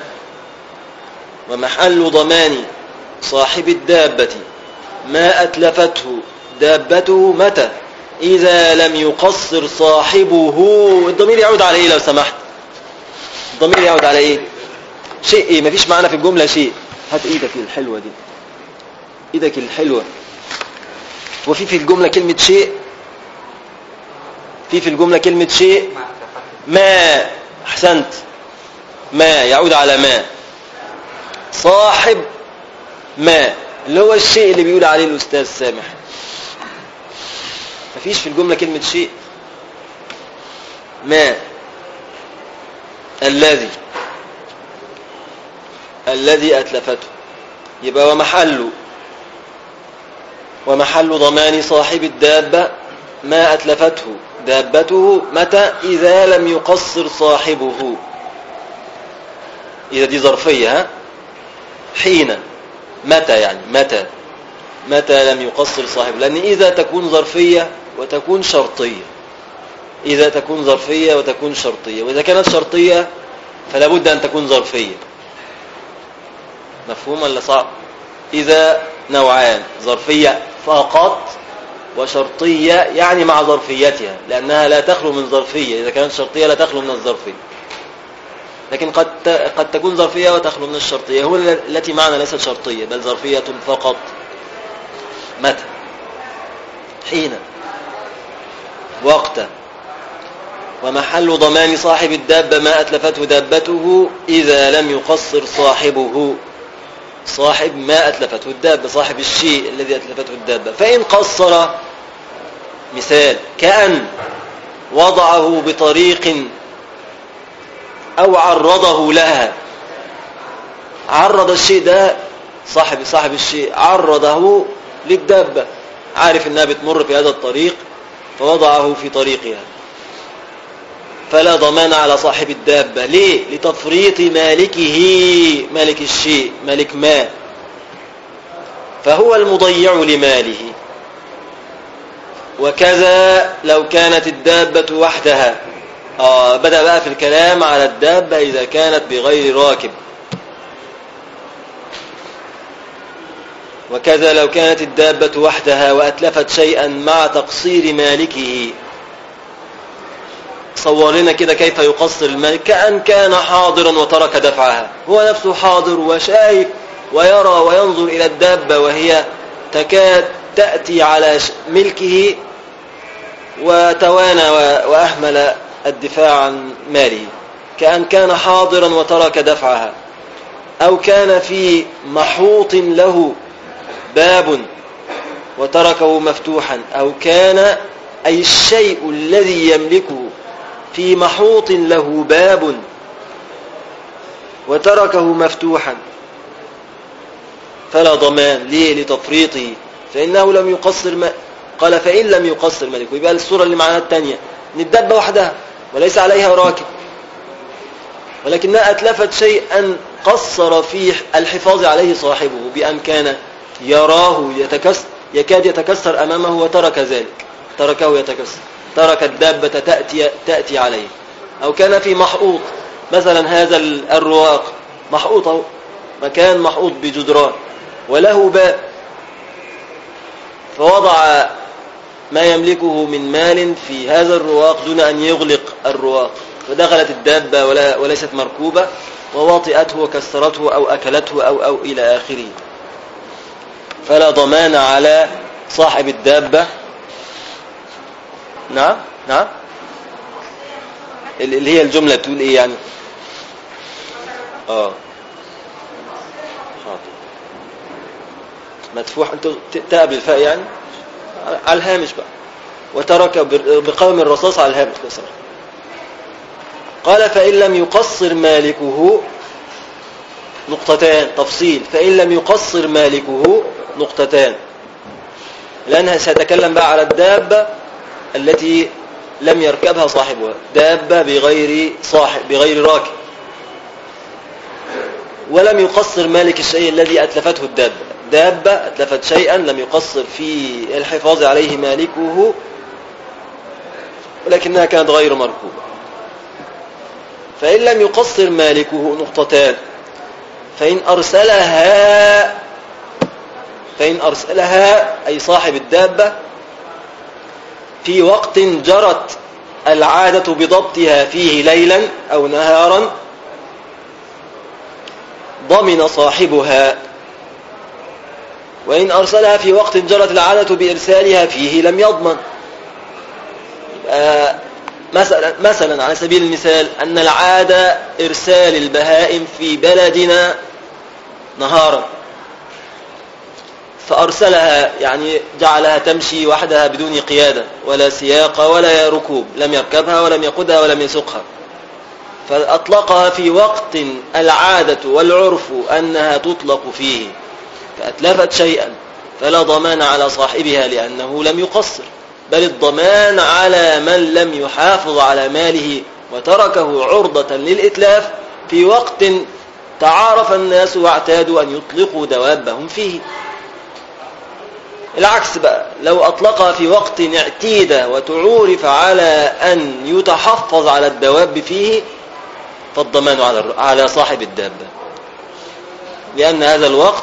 ومحل ضمان صاحب الدابة ما أتلفته دابته متى؟ إذا لم يقصر صاحبه. الضمير يعود على إيه لو سمحت؟ الضمير يعود على إيه؟ شيء إيه؟ مفيش معنا في الجملة شيء. هات إيدك الحلوة دي، إيدك الحلوة. وفي الجملة كلمة شيء، في الجملة كلمة شيء. ما، أحسنت، ما يعود على ما. صاحب ما اللي هو الشيء اللي بيقول عليه الأستاذ سامح. مفيش في الجملة كلمة شيء. ما الذي أتلفته. يبقى ومحل ضمان صاحب الدابة ما أتلفته دابته متى؟ إذا لم يقصر صاحبه. إذا دي ظرفية، حين، متى، يعني متى لم يقصر صاحبه. لأن إذا تكون ظرفية وتكون شرطية، إذا تكون ظرفية وتكون شرطية، وإذا كانت شرطية فلا بد أن تكون ظرفية. مفهوم ولا صعب؟ إذا نوعان: ظرفية فقط وشرطية يعني مع ظرفيتها، لأنها لا تخلو من ظرفية. إذا كانت شرطية لا تخلو من الظرفية، لكن قد تكون ظرفية وتخلو من الشرطية. هو التي معنا ليست شرطية بل ظرفية فقط. متى، حين، وقت. ومحل ضمان صاحب الدابة ما أتلفته دابته إذا لم يقصر صاحبه. صاحب ما أتلفته الدابة، صاحب الشيء الذي أتلفته الدابة. فإن قصر، مثال كأن وضعه بطريق أو عرضه لها، عرض الشيء ده، صاحب الشيء عرضه للدابة، عارف أنها بتمر في هذا الطريق فوضعه في طريقها، فلا ضمان على صاحب الدابة. ليه؟ لتفريط مالكه، مالك الشيء، مالك ما، فهو المضيع لماله. وكذا لو كانت الدابة وحدها. بدأ بقى في الكلام على الدابة إذا كانت بغير راكب. وكذا لو كانت الدابة وحدها وأتلفت شيئا مع تقصير مالكه. صور لنا كده كيف يقصر المالك. كأن كان حاضرا وترك دفعها، هو نفسه حاضر وشايف ويرى وينظر إلى الدابة وهي تكاد تأتي على ملكه، وتوانى وأهمل الدفاع عن ماله. كأن كان حاضرا وترك دفعها، أو كان في محوط له باب وتركه مفتوحا، أو كان أي الشيء الذي يملكه في محوط له باب وتركه مفتوحا فلا ضمان. ليه؟ لتفريطه، فإنه لم يقصر قال فإن لم يقصر مالكه. يبقى الصورة اللي معنا الثانية ان الدابة وحدها وليس عليها راكب، ولكنها أتلفت شيئا قصر في الحفاظ عليه صاحبه بأن كان يراه يكاد يتكسر أمامه وترك ذلك، تركه يتكسر، ترك الدابة تأتي عليه. أو كان في محوط، مثلا هذا الرواق محوط، مكان محوط بجدران وله باب، فوضع ما يملكه من مال في هذا الرواق دون أن يغلق الرواق، فدخلت الدابة وليست مركوبة وواطئته وكسرته أو أكلته أو إلى آخره، فلا ضمان على صاحب الدابة. نعم اللي هي الجملة تقول إيه يعني؟ حاضر مدفوح، أنت تقبل الفاء يعني على الهامش بقى، وترك بقوم الرصاص على الهامش بس. قال فإن لم يقصر مالكه، نقطتان تفصيل. فإن لم يقصر مالكه نقطتان، لأنها سيتكلم بقى على الدابة التي لم يركبها صاحبها، دابة بغير راكب، ولم يقصر مالك الشيء الذي أتلفته الدابة. دابة أتلفت شيئا لم يقصر في الحفاظ عليه مالكه، ولكنها كانت غير مركوبة. فإن لم يقصر مالكه نقطتان. فإن أرسلها أي صاحب الدابة في وقت جرت العادة بضبطها فيه ليلا أو نهارا ضمن صاحبها، وإن أرسلها في وقت جرت العادة بإرسالها فيه لم يضمن. مثلا على سبيل المثال أن العادة إرسال البهائم في بلدنا نهارا، فأرسلها يعني جعلها تمشي وحدها بدون قيادة ولا سياق ولا ركوب، لم يركبها ولم يقودها ولم يسوقها، فأطلقها في وقت العادة والعرف أنها تطلق فيه، فأتلفت شيئا، فلا ضمان على صاحبها لأنه لم يقصر، بل الضمان على من لم يحافظ على ماله وتركه عرضة للإتلاف في وقت تعارف الناس واعتادوا أن يطلقوا دوابهم فيه. العكس بقى، لو أطلقها في وقت اعتيد وتعورف على أن يتحفظ على الدواب فيه فالضمان على صاحب الدابة، لأن هذا الوقت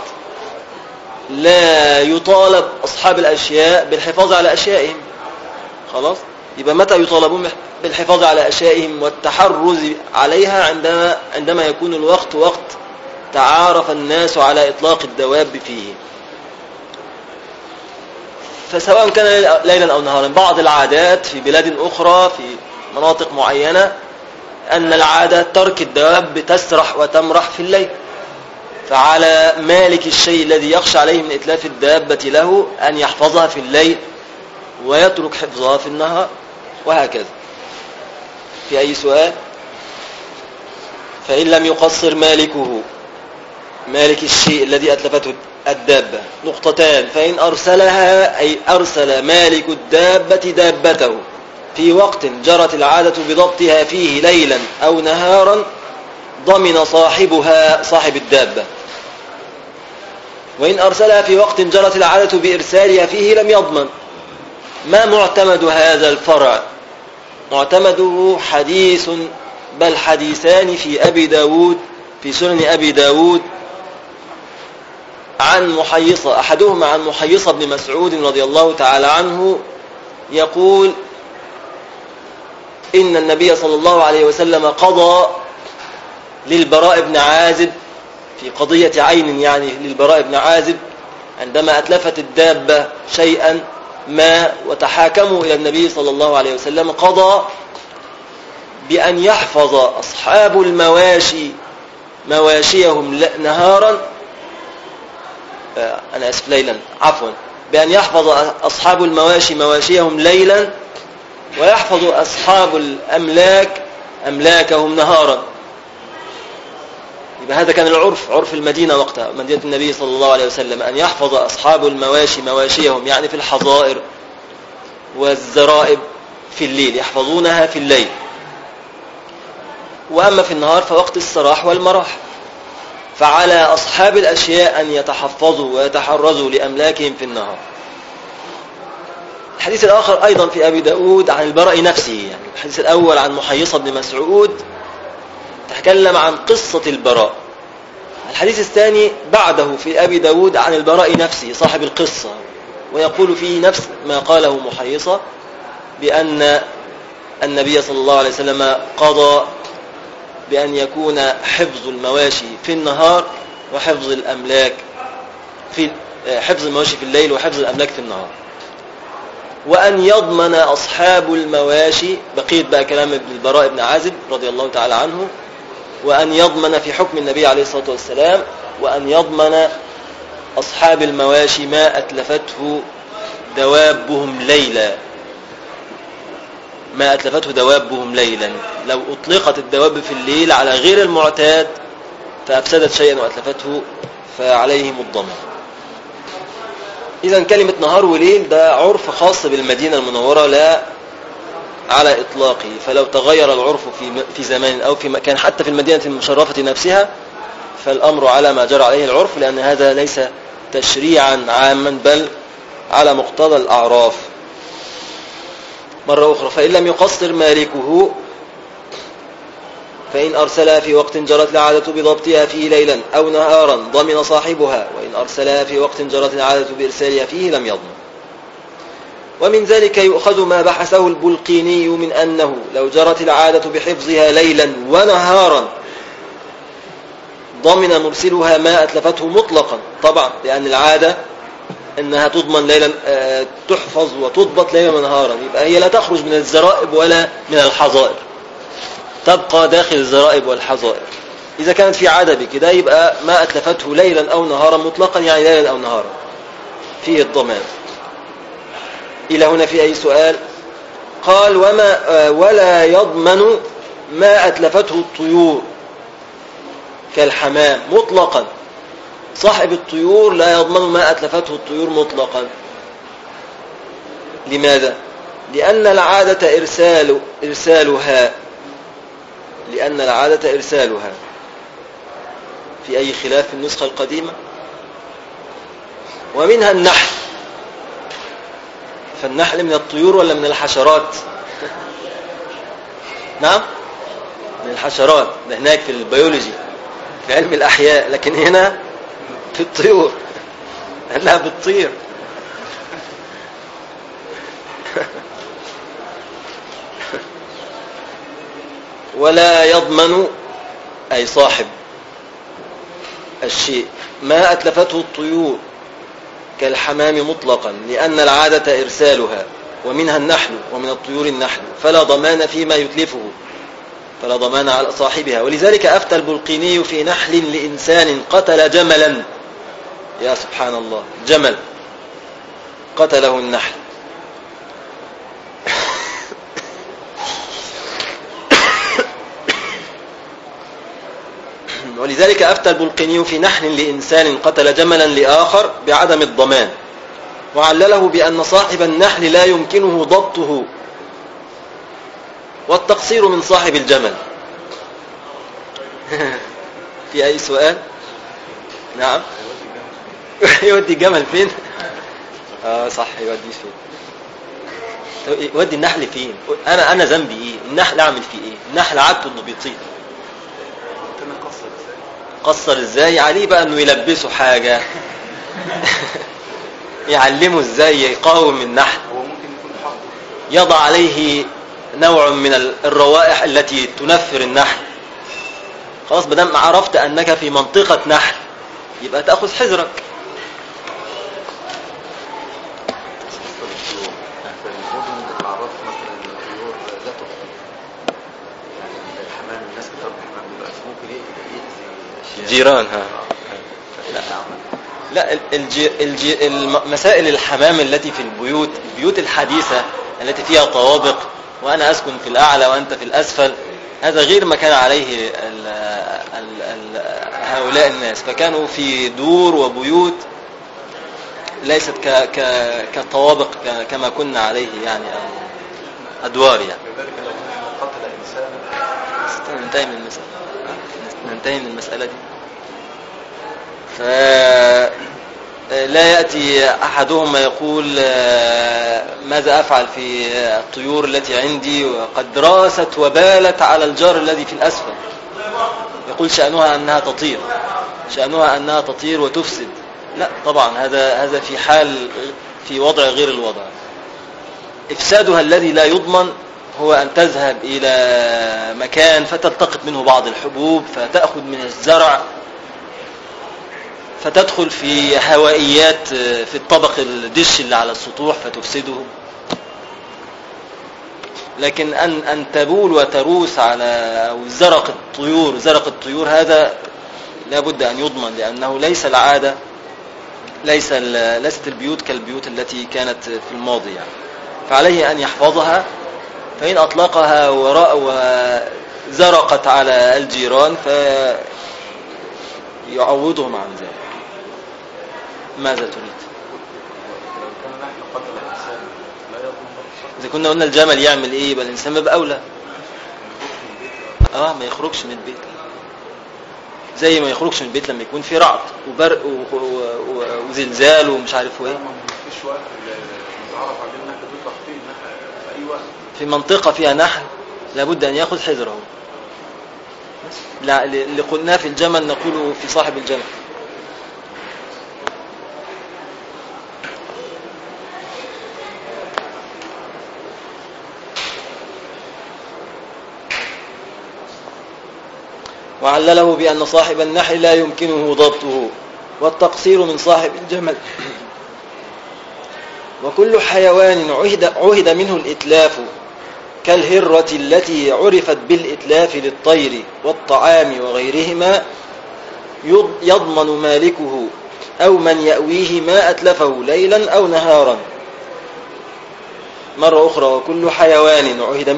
لا يطالب أصحاب الأشياء بالحفاظ على أشيائهم. خلاص، يبقى متى يطالبون بالحفاظ على أشيائهم والتحرز عليها؟ عندما يكون الوقت وقت تعارف الناس على إطلاق الدواب فيه. فسواء كان ليلا أو نهارا، بعض العادات في بلاد أخرى في مناطق معينة أن العادة ترك الدواب تسرح وتمرح في الليل، فعلى مالك الشيء الذي يخشى عليه من إتلاف الدابة له أن يحفظها في الليل ويترك حفظها في النهار، وهكذا. في أي سؤال؟ فإن لم يقصر مالكه، مالك الشيء الذي أتلفته الدابة، نقطتان: فإن أرسلها، أي أرسل مالك الدابة دابته في وقت جرت العادة بضبطها فيه ليلا أو نهارا، ضمن صاحبها صاحب الدابة. وإن أرسلها في وقت جرت العادة بإرسالها فيه لم يضمن. ما معتمد هذا الفرع؟ معتمده حديث، بل حديثان في أبي داود، في سنن أبي داود، عن محيصة. أحدهما عن محيصة بن مسعود رضي الله تعالى عنه يقول إن النبي صلى الله عليه وسلم قضى للبراء بن عازب في قضية عين، يعني للبراء بن عازب عندما أتلفت الدابة شيئا ما وتحاكموا إلى النبي صلى الله عليه وسلم، قضى بأن يحفظ أصحاب المواشي مواشيهم نهارا، أنا أسف ليلا، عفوا، بأن يحفظ أصحاب المواشي مواشيهم ليلا، ويحفظ أصحاب الأملاك أملاكهم نهارا. يبقى هذا كان العرف، عرف المدينة وقتها، مدينة النبي صلى الله عليه وسلم، أن يحفظ أصحاب المواشي مواشيهم، يعني في الحظائر والزرائب في الليل، يحفظونها في الليل. وأما في النهار فوقت السراح والمراح. فعلى أصحاب الأشياء أن يتحفظوا ويتحرزوا لأملاكهم في النهار. الحديث الآخر أيضا في أبي داود عن البراء نفسه، يعني الحديث الأول عن محيصة بن مسعود تكلم عن قصة البراء. الحديث الثاني بعده في أبي داود عن البراء نفسه صاحب القصة، ويقول فيه نفس ما قاله محيصة، بأن النبي صلى الله عليه وسلم قضى بأن يكون حفظ المواشي في النهار وحفظ الأملاك في حفظ المواشي في الليل وحفظ الأملاك في النهار، وأن يضمن أصحاب المواشي، بقية بقى كلام ابن البراء بن عازب رضي الله تعالى عنه، وأن يضمن في حكم النبي عليه الصلاة والسلام، وأن يضمن أصحاب المواشي ما أتلفته دوابهم ليلا، ما أتلفته دوابهم ليلا. لو أطلقت الدواب في الليل على غير المعتاد فأفسدت شيئا وأتلفته فعليهم الضمان. إذن كلمة نهار وليل ده عرف خاص بالمدينة المنورة لا على إطلاقه، فلو تغير العرف في زمان أو في مكان حتى في المدينة المشرفة نفسها فالأمر على ما جرى عليه العرف، لأن هذا ليس تشريعا عاما بل على مقتضى الأعراف. مرة أخرى: فإن لم يقصر مالكه، فإن أرسلها في وقت جرت العادة بضبطها فيه ليلا أو نهارا ضمن صاحبها، وإن أرسلها في وقت جرت العادة بإرسالها فيه لم يضمن. ومن ذلك يؤخذ ما بحثه البلقيني من أنه لو جرت العادة بحفظها ليلا ونهارا ضمن مرسلها ما أتلفته مطلقا، طبعا لأن العادة أنها تضمن ليلا، تحفظ وتضبط ليلا ونهارا، يبقى هي لا تخرج من الزرائب ولا من الحظائر، تبقى داخل الزرائب والحظائر. إذا كانت في عادة بكده يبقى ما أتلفته ليلا أو نهارا مطلقا، يعني ليلا أو نهارا فيه الضمان. إلى هنا في أي سؤال؟ قال: ولا يضمن ما أتلفته الطيور كالحمام مطلقا. صاحب الطيور لا يضمن ما أتلفته الطيور مطلقا. لماذا؟ لأن العادة إرسالها، لأن العادة إرسالها. في أي خلاف في النسخة القديمة؟ ومنها النحل. فالنحل من الطيور ولا من الحشرات؟ نعم من الحشرات، ده هناك في البيولوجي في علم الأحياء، لكن هنا في الطيور لأنها بتطير. ولا يضمن أي صاحب الشيء ما أتلفته الطيور كالحمام مطلقا، لأن العادة إرسالها، ومنها النحل، ومن الطيور النحل، فلا ضمان فيما يتلفه. فلا ضمان على صاحبها. ولذلك أفتى البلقيني في نحل لإنسان قتل جملا. يا سبحان الله، جمل قتله النحل. ولذلك أفتى البلقيني في نحل لإنسان قتل جملا لآخر بعدم الضمان، وعلله بأن صاحب النحل لا يمكنه ضبطه والتقصير من صاحب الجمل. في أي سؤال؟ نعم. يودي الجمل فين؟ صح، يوديه فين؟ يودي النحل فين؟ أنا ذنبي إيه؟ النحل أعمل فيه إيه؟ النحل عادته إنه بيطير. قصر إزاي؟ عليه بقى إنه يلبسه حاجة، يعلمه إزاي يقاوم النحل، يضع عليه نوع من الروائح التي تنفر النحل. خلاص، بدل ما عرفت أنك في منطقة نحل يبقى تأخذ حذرك. جيران لا مسائل الحمام التي في البيوت الحديثة التي فيها طوابق، وأنا أسكن في الأعلى وأنت في الأسفل، هذا غير ما كان عليه هؤلاء الناس. فكانوا في دور وبيوت ليست كطوابق كما كنا عليه، يعني أدوار. يعني ننتهي من المسألة دي. فلا يأتي أحدهم يقول ماذا أفعل في الطيور التي عندي وقد راست وبالت على الجار الذي في الأسفل، يقول شأنها أنها تطير وتفسد. لا طبعا، هذا في وضع غير الوضع. إفسادها الذي لا يضمن هو أن تذهب إلى مكان فتلتقط منه بعض الحبوب، فتأخذ من الزرع، فتدخل في هوائيات في الطبق الدش اللي على السطوح فتفسده. لكن أن تبول وتروس على أو زرق الطيور هذا لا بد أن يضمن، لأنه ليس العادة، ليست البيوت كالبيوت التي كانت في الماضي يعني. فعليه أن يحفظها، فإن أطلقها وزرقت على الجيران فيعوضهم عن ذلك. ماذا تريد؟ إذا كنا قلنا الجمل يعمل إيه، يبقى الإنسان باب أولى ما يخرجش من البيت، زي ما يخرجش من البيت لما يكون في رعد وبرق وزلزال ومش عارف ايه. في منطقة فيها نحل لابد أن يأخذ حذره. اللي قلناه في الجمل نقوله في صاحب الجمل. وعلله بأن صاحب النحل لا يمكنه ضبطه والتقصير من صاحب الجمل. وكل حيوان عهد منه الإتلاف كالهرة التي عرفت بالإتلاف للطير والطعام وغيرهما يضمن مالكه أو من يأويه ما أتلفه ليلا أو نهارا. مرة أخرى، وكل حيوان عهد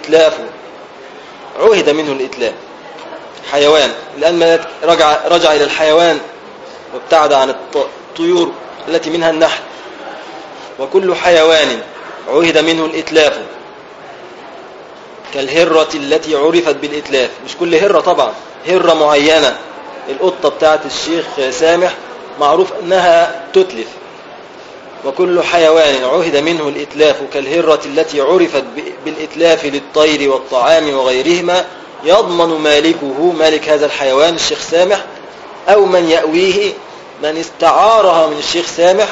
منه الإتلاف حيوان، الآن رجع إلى الحيوان وابتعد عن الطيور التي منها النحل. وكل حيوان عهد منه الإتلاف كالهرة التي عرفت بالإتلاف. مش كل هرة طبعا، هرة معينة، القطة بتاعت الشيخ سامح معروف أنها تتلف. وكل حيوان عهد منه الإتلاف كالهرة التي عرفت بالإتلاف للطير والطعام وغيرهما يضمن مالكه، مالك هذا الحيوان الشيخ سامح، أو من يأويه، من استعارها من الشيخ سامح،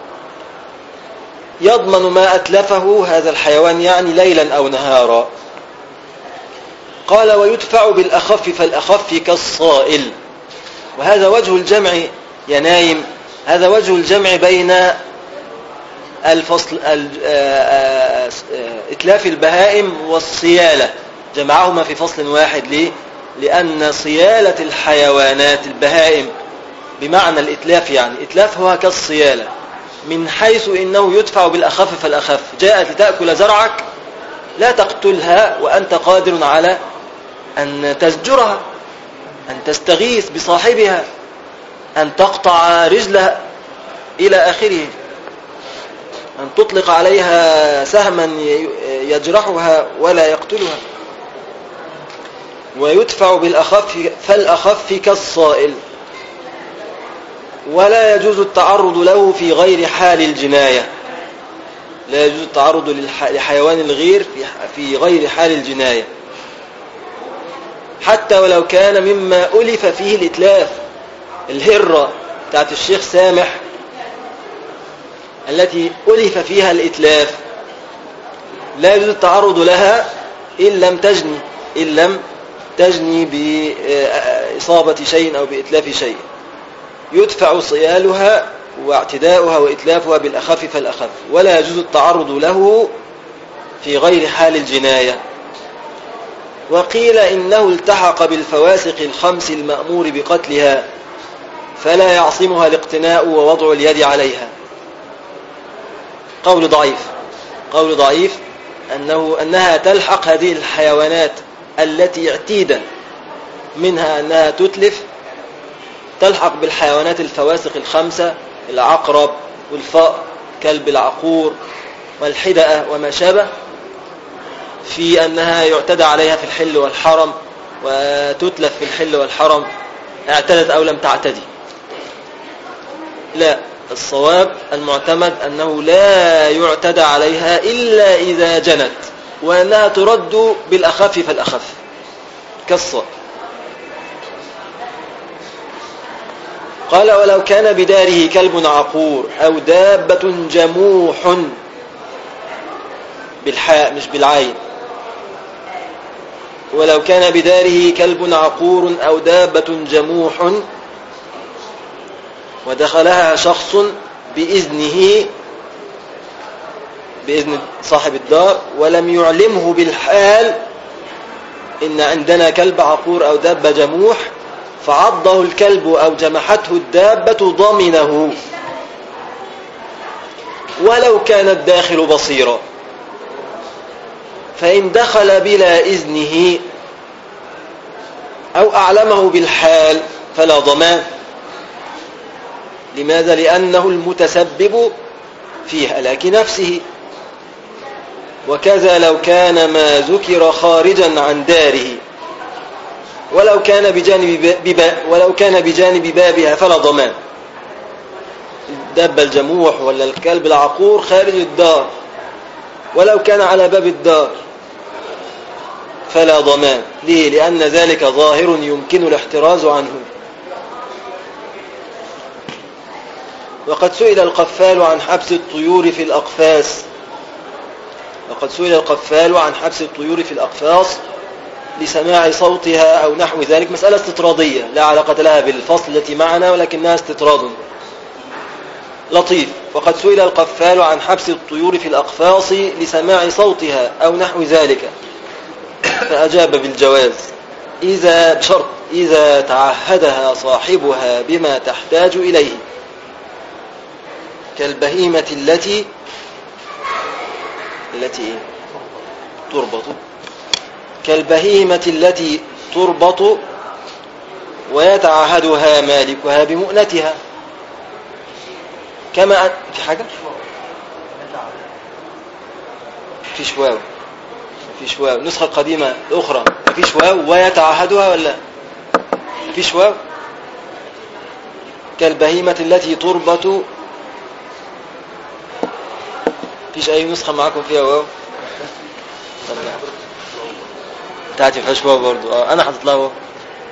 يضمن ما أتلفه هذا الحيوان، يعني ليلا أو نهارا. قال ويدفع بالأخف فالأخف كالصائل. وهذا وجه الجمع يا نايم، هذا وجه الجمع بين الفصل إتلاف البهائم والصيالة. جمعهما في فصل واحد. ليه؟ لأن صيالة الحيوانات البهائم بمعنى الإتلاف، يعني إتلاف هو كالصيالة، من حيث إنه يدفع بالأخف فالأخف. جاءت لتأكل زرعك، لا تقتلها وأنت قادر على أن تزجرها، أن تستغيث بصاحبها، أن تقطع رجلها إلى آخره، أن تطلق عليها سهما يجرحها ولا يقتلها. ويدفع بالأخف فالأخف كالصائل، ولا يجوز التعرض له في غير حال الجناية. لا يجوز التعرض لحيوان الغير في غير حال الجناية، حتى ولو كان مما ألف فيه الإتلاف. الهرة بتاعت الشيخ سامح التي ألف فيها الإتلاف لا يجوز التعرض لها إن لم تجني بإصابة شيء أو بإتلاف شيء. يدفع صيالها واعتداؤها وإتلافها بالأخف فالأخف، ولا يجوز التعرض له في غير حال الجناية. وقيل إنه التحق بالفواسق الخمس المأمور بقتلها، فلا يعصمها الاقتناء ووضع اليد عليها. قول ضعيف أنها تلحق هذه الحيوانات التي اعتيد منها أنها تتلف، تلحق بالحيوانات الفواسق الخمسة: العقرب والفأر، كلب العقور والحدأة وما شابه، في أنها يعتدى عليها في الحل والحرم وتتلف في الحل والحرم، اعتدت أو لم تعتدي. لا، الصواب المعتمد أنه لا يعتدى عليها إلا إذا جنت، وأنها ترد بالأخف فالأخف كالصائل. قال: ولو كان بداره كلب عقور أو دابة جموح، بالحاء مش بالعين. ولو كان بداره كلب عقور أو دابة جموح ودخلها شخص بإذن صاحب الدار ولم يعلمه بالحال إن عندنا كلب عقور أو دابة جموح، فعضه الكلب أو جمحته الدابة ضمنه ولو كان الداخل بصيرا. فإن دخل بلا إذنه أو أعلمه بالحال فلا ضمان. لماذا؟ لأنه المتسبب في هلاك نفسه. وكذا لو كان ما ذكر خارجا عن داره، ولو كان بجانب بابها فلا ضمان. الدابة الجموح ولا الكلب العقور خارج الدار، ولو كان على باب الدار فلا ضمان. ليه؟ لأن ذلك ظاهر يمكن الاحتراز عنه. وقد سئل القفال عن حبس الطيور في الأقفاص لسماع صوتها أو نحو ذلك. مسألة استطرادية لا علاقة لها بالفصل التي معنا، ولكنها استطراد لطيف. وقد سئل القفال عن حبس الطيور في الأقفاص لسماع صوتها أو نحو ذلك، فأجاب بالجواز بشرط إذا تعهدها صاحبها بما تحتاج إليه، كالبهيمة التي تربط ويتعهدها مالكها بمؤنتها. كما في حاجة فيش واو النسخة القديمة الأخرى مفيش واو، ويتعهدها ولا مفيش واو. كالبهيمة التي تربط، فيش أي نسخة معاكم فيها واو؟ بتاعتي مفيهاش واو برضو. أنا حاطط لها واو،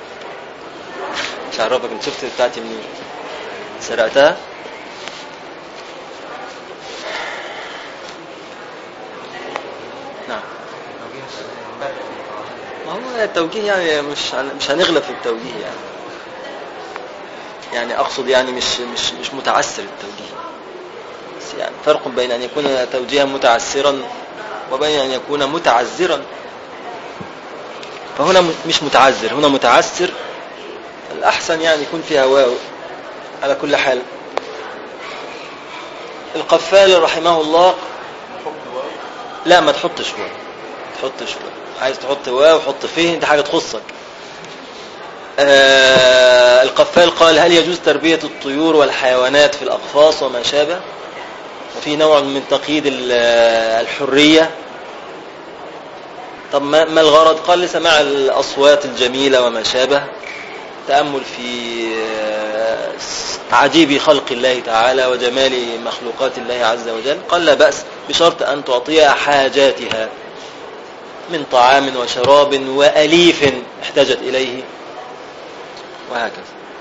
مش عرفك انت شفت بتاعتي منين؟ سرقتها؟ نعم. ما هو التوجيه يعني مش هنغلب في التوجيه يعني أقصد يعني مش متعسر التوجيه، بس يعني فرق بين أن يكون توجيها متعسرا وبين أن يكون متعذرا. فهنا مش متعذر، هنا متعسر. الأحسن يعني يكون فيها واو على كل حال. القفال رحمه الله، لا ما تحطش واو، تحطش واو. عايز تحط واو حط فيه، انت حاجة تخصك. القفال قال: هل يجوز تربية الطيور والحيوانات في الأقفاص وما شابه؟ وفي نوع من تقييد الحرية. طب ما الغرض؟ قال: لسماع الأصوات الجميلة وما شابه، تأمل في عجيب خلق الله تعالى وجمال مخلوقات الله عز وجل. قال: لا بأس، بشرط أن تعطيها حاجاتها من طعام وشراب وأليف احتاجت إليه، وهكذا.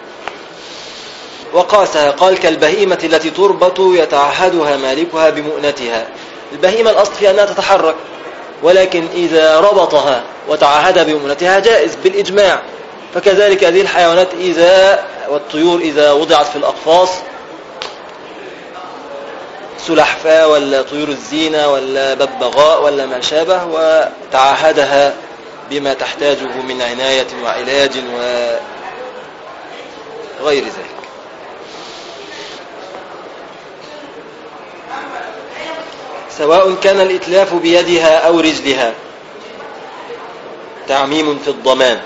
وقاسها قال: كالبهيمة التي تربط يتعهدها مالكها بمؤنتها. البهيمة الأصل فيها أنها تتحرك، ولكن إذا ربطها وتعهدها بمؤنتها جائز بالإجماع. فكذلك هذه الحيوانات والطيور إذا وضعت في الأقفاص، سلحفاة ولا طيور الزينة ولا ببغاء ولا ما شابه، وتعهدها بما تحتاجه من عناية وعلاج وغير ذلك. سواء كان الإتلاف بيدها أو رجلها، تعميم في الضمان،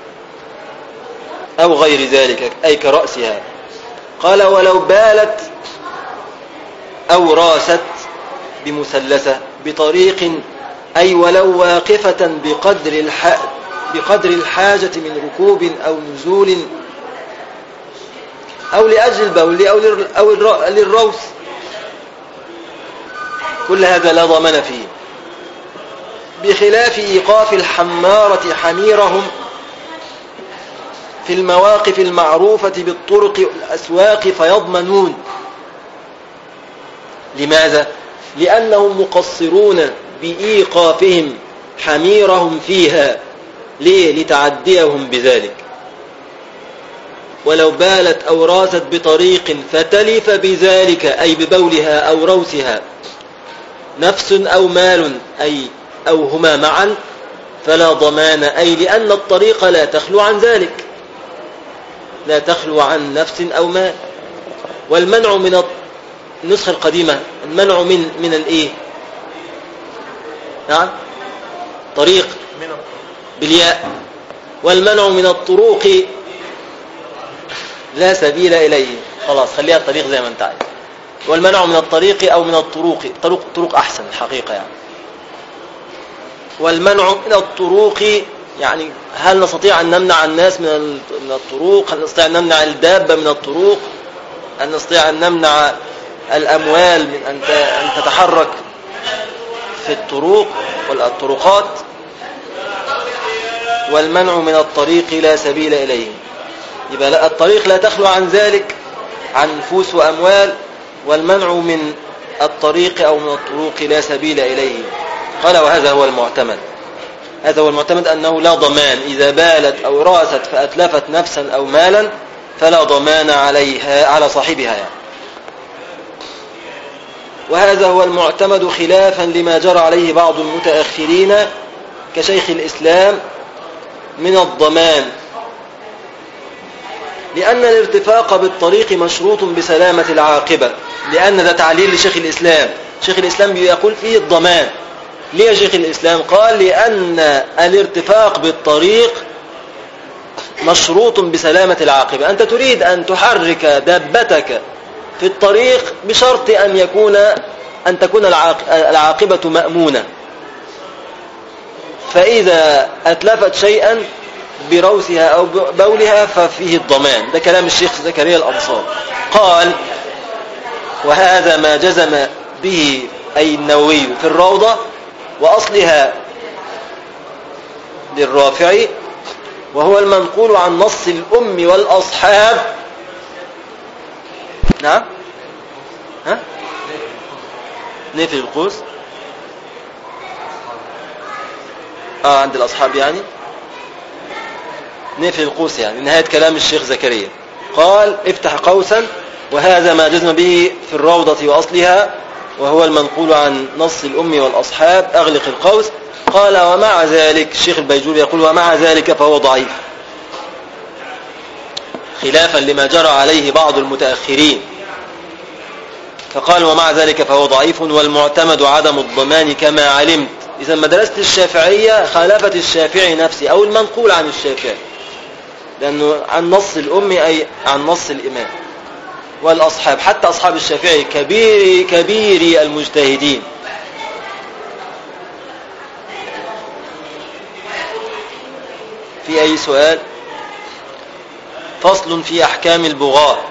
أو غير ذلك، أي كرأسها. قال: ولو بالت أو راست بمثلثة بطريق، أي ولو واقفة بقدر الحاجة من ركوب أو نزول، أو لأجل البول أو للروث، كل هذا لا ضمان فيه، بخلاف إيقاف الحمارة حميرهم في المواقف المعروفة بالطرق والأسواق فيضمنون. لماذا؟ لأنهم مقصرون بإيقافهم حميرهم فيها. ليه؟ لتعديهم بذلك. ولو بالت أو راست بطريق فتلف بذلك، أي ببولها أو روثها، نفس أو مال، أو هما معا، فلا ضمان، أي لأن الطريق لا تخلو عن ذلك، لا تخلو عن نفس أو مال. والمنع من النسخة القديمة، المنع من الإيه؟ نعم، طريق بالياء. والمنع من الطرق لا سبيل إليه، خلاص خليها الطريق زي ما انت عايز. والمنع من الطريق أو من الطرق، طرق أحسن الحقيقة يعني. والمنع من الطرق يعني هل نستطيع أن نمنع الناس من الطرق؟ هل نستطيع أن نمنع الدابة من الطرق؟ هل نستطيع أن نمنع الأموال من أن تتحرك في الطرق والطرقات؟ والمنع من الطريق لا سبيل إليه، يبقى الطريق لا تخلو عن ذلك، عن نفوس وأموال. والمنع من الطريق أو من الطرق لا سبيل إليه. قال: وهذا هو المعتمد، هذا هو المعتمد، أنه لا ضمان إذا بالت أو راست فأتلفت نفسا أو مالا، فلا ضمان عليها على صاحبها يعني. وهذا هو المعتمد خلافا لما جرى عليه بعض المتأخرين كشيخ الإسلام من الضمان، لأن الارتفاق بالطريق مشروط بسلامة العاقبة. لأن ده تعليل لشيخ الإسلام، شيخ الإسلام يقول فيه الضمان. ليه شيخ الإسلام؟ قال: لأن الارتفاق بالطريق مشروط بسلامة العاقبة. أنت تريد أن تحرك دابتك في الطريق بشرط أن تكون العاقبة مأمونة. فإذا أتلفت شيئا بروثها أو بولها ففيه الضمان. ده كلام الشيخ زكريا الأنصار. قال: وهذا ما جزم به أي النووي في الروضة، وأصلها للرافعي، وهو المنقول عن نص الأم والأصحاب. نعم، نفي القوس عند الأصحاب يعني، نفي القوس يعني نهاية كلام الشيخ زكريا. قال: افتح قوسا: وهذا ما جزم به في الروضة وأصلها، وهو المنقول عن نص الأم والأصحاب، أغلق القوس. قال ومع ذلك الشيخ البيجوري يقول ومع ذلك فهو ضعيف، خلافا لما جرى عليه بعض المتأخرين، فقال ومع ذلك فهو ضعيف والمعتمد عدم الضمان كما علمت. إذا مدرسة الشافعية خالفت الشافعي نفسه أو المنقول عن الشافعي، لأنه عن نص الأم أي عن نص الإمام والأصحاب، حتى أصحاب الشافعي كبير المجتهدين. في أي سؤال؟ فصل في أحكام البغاء.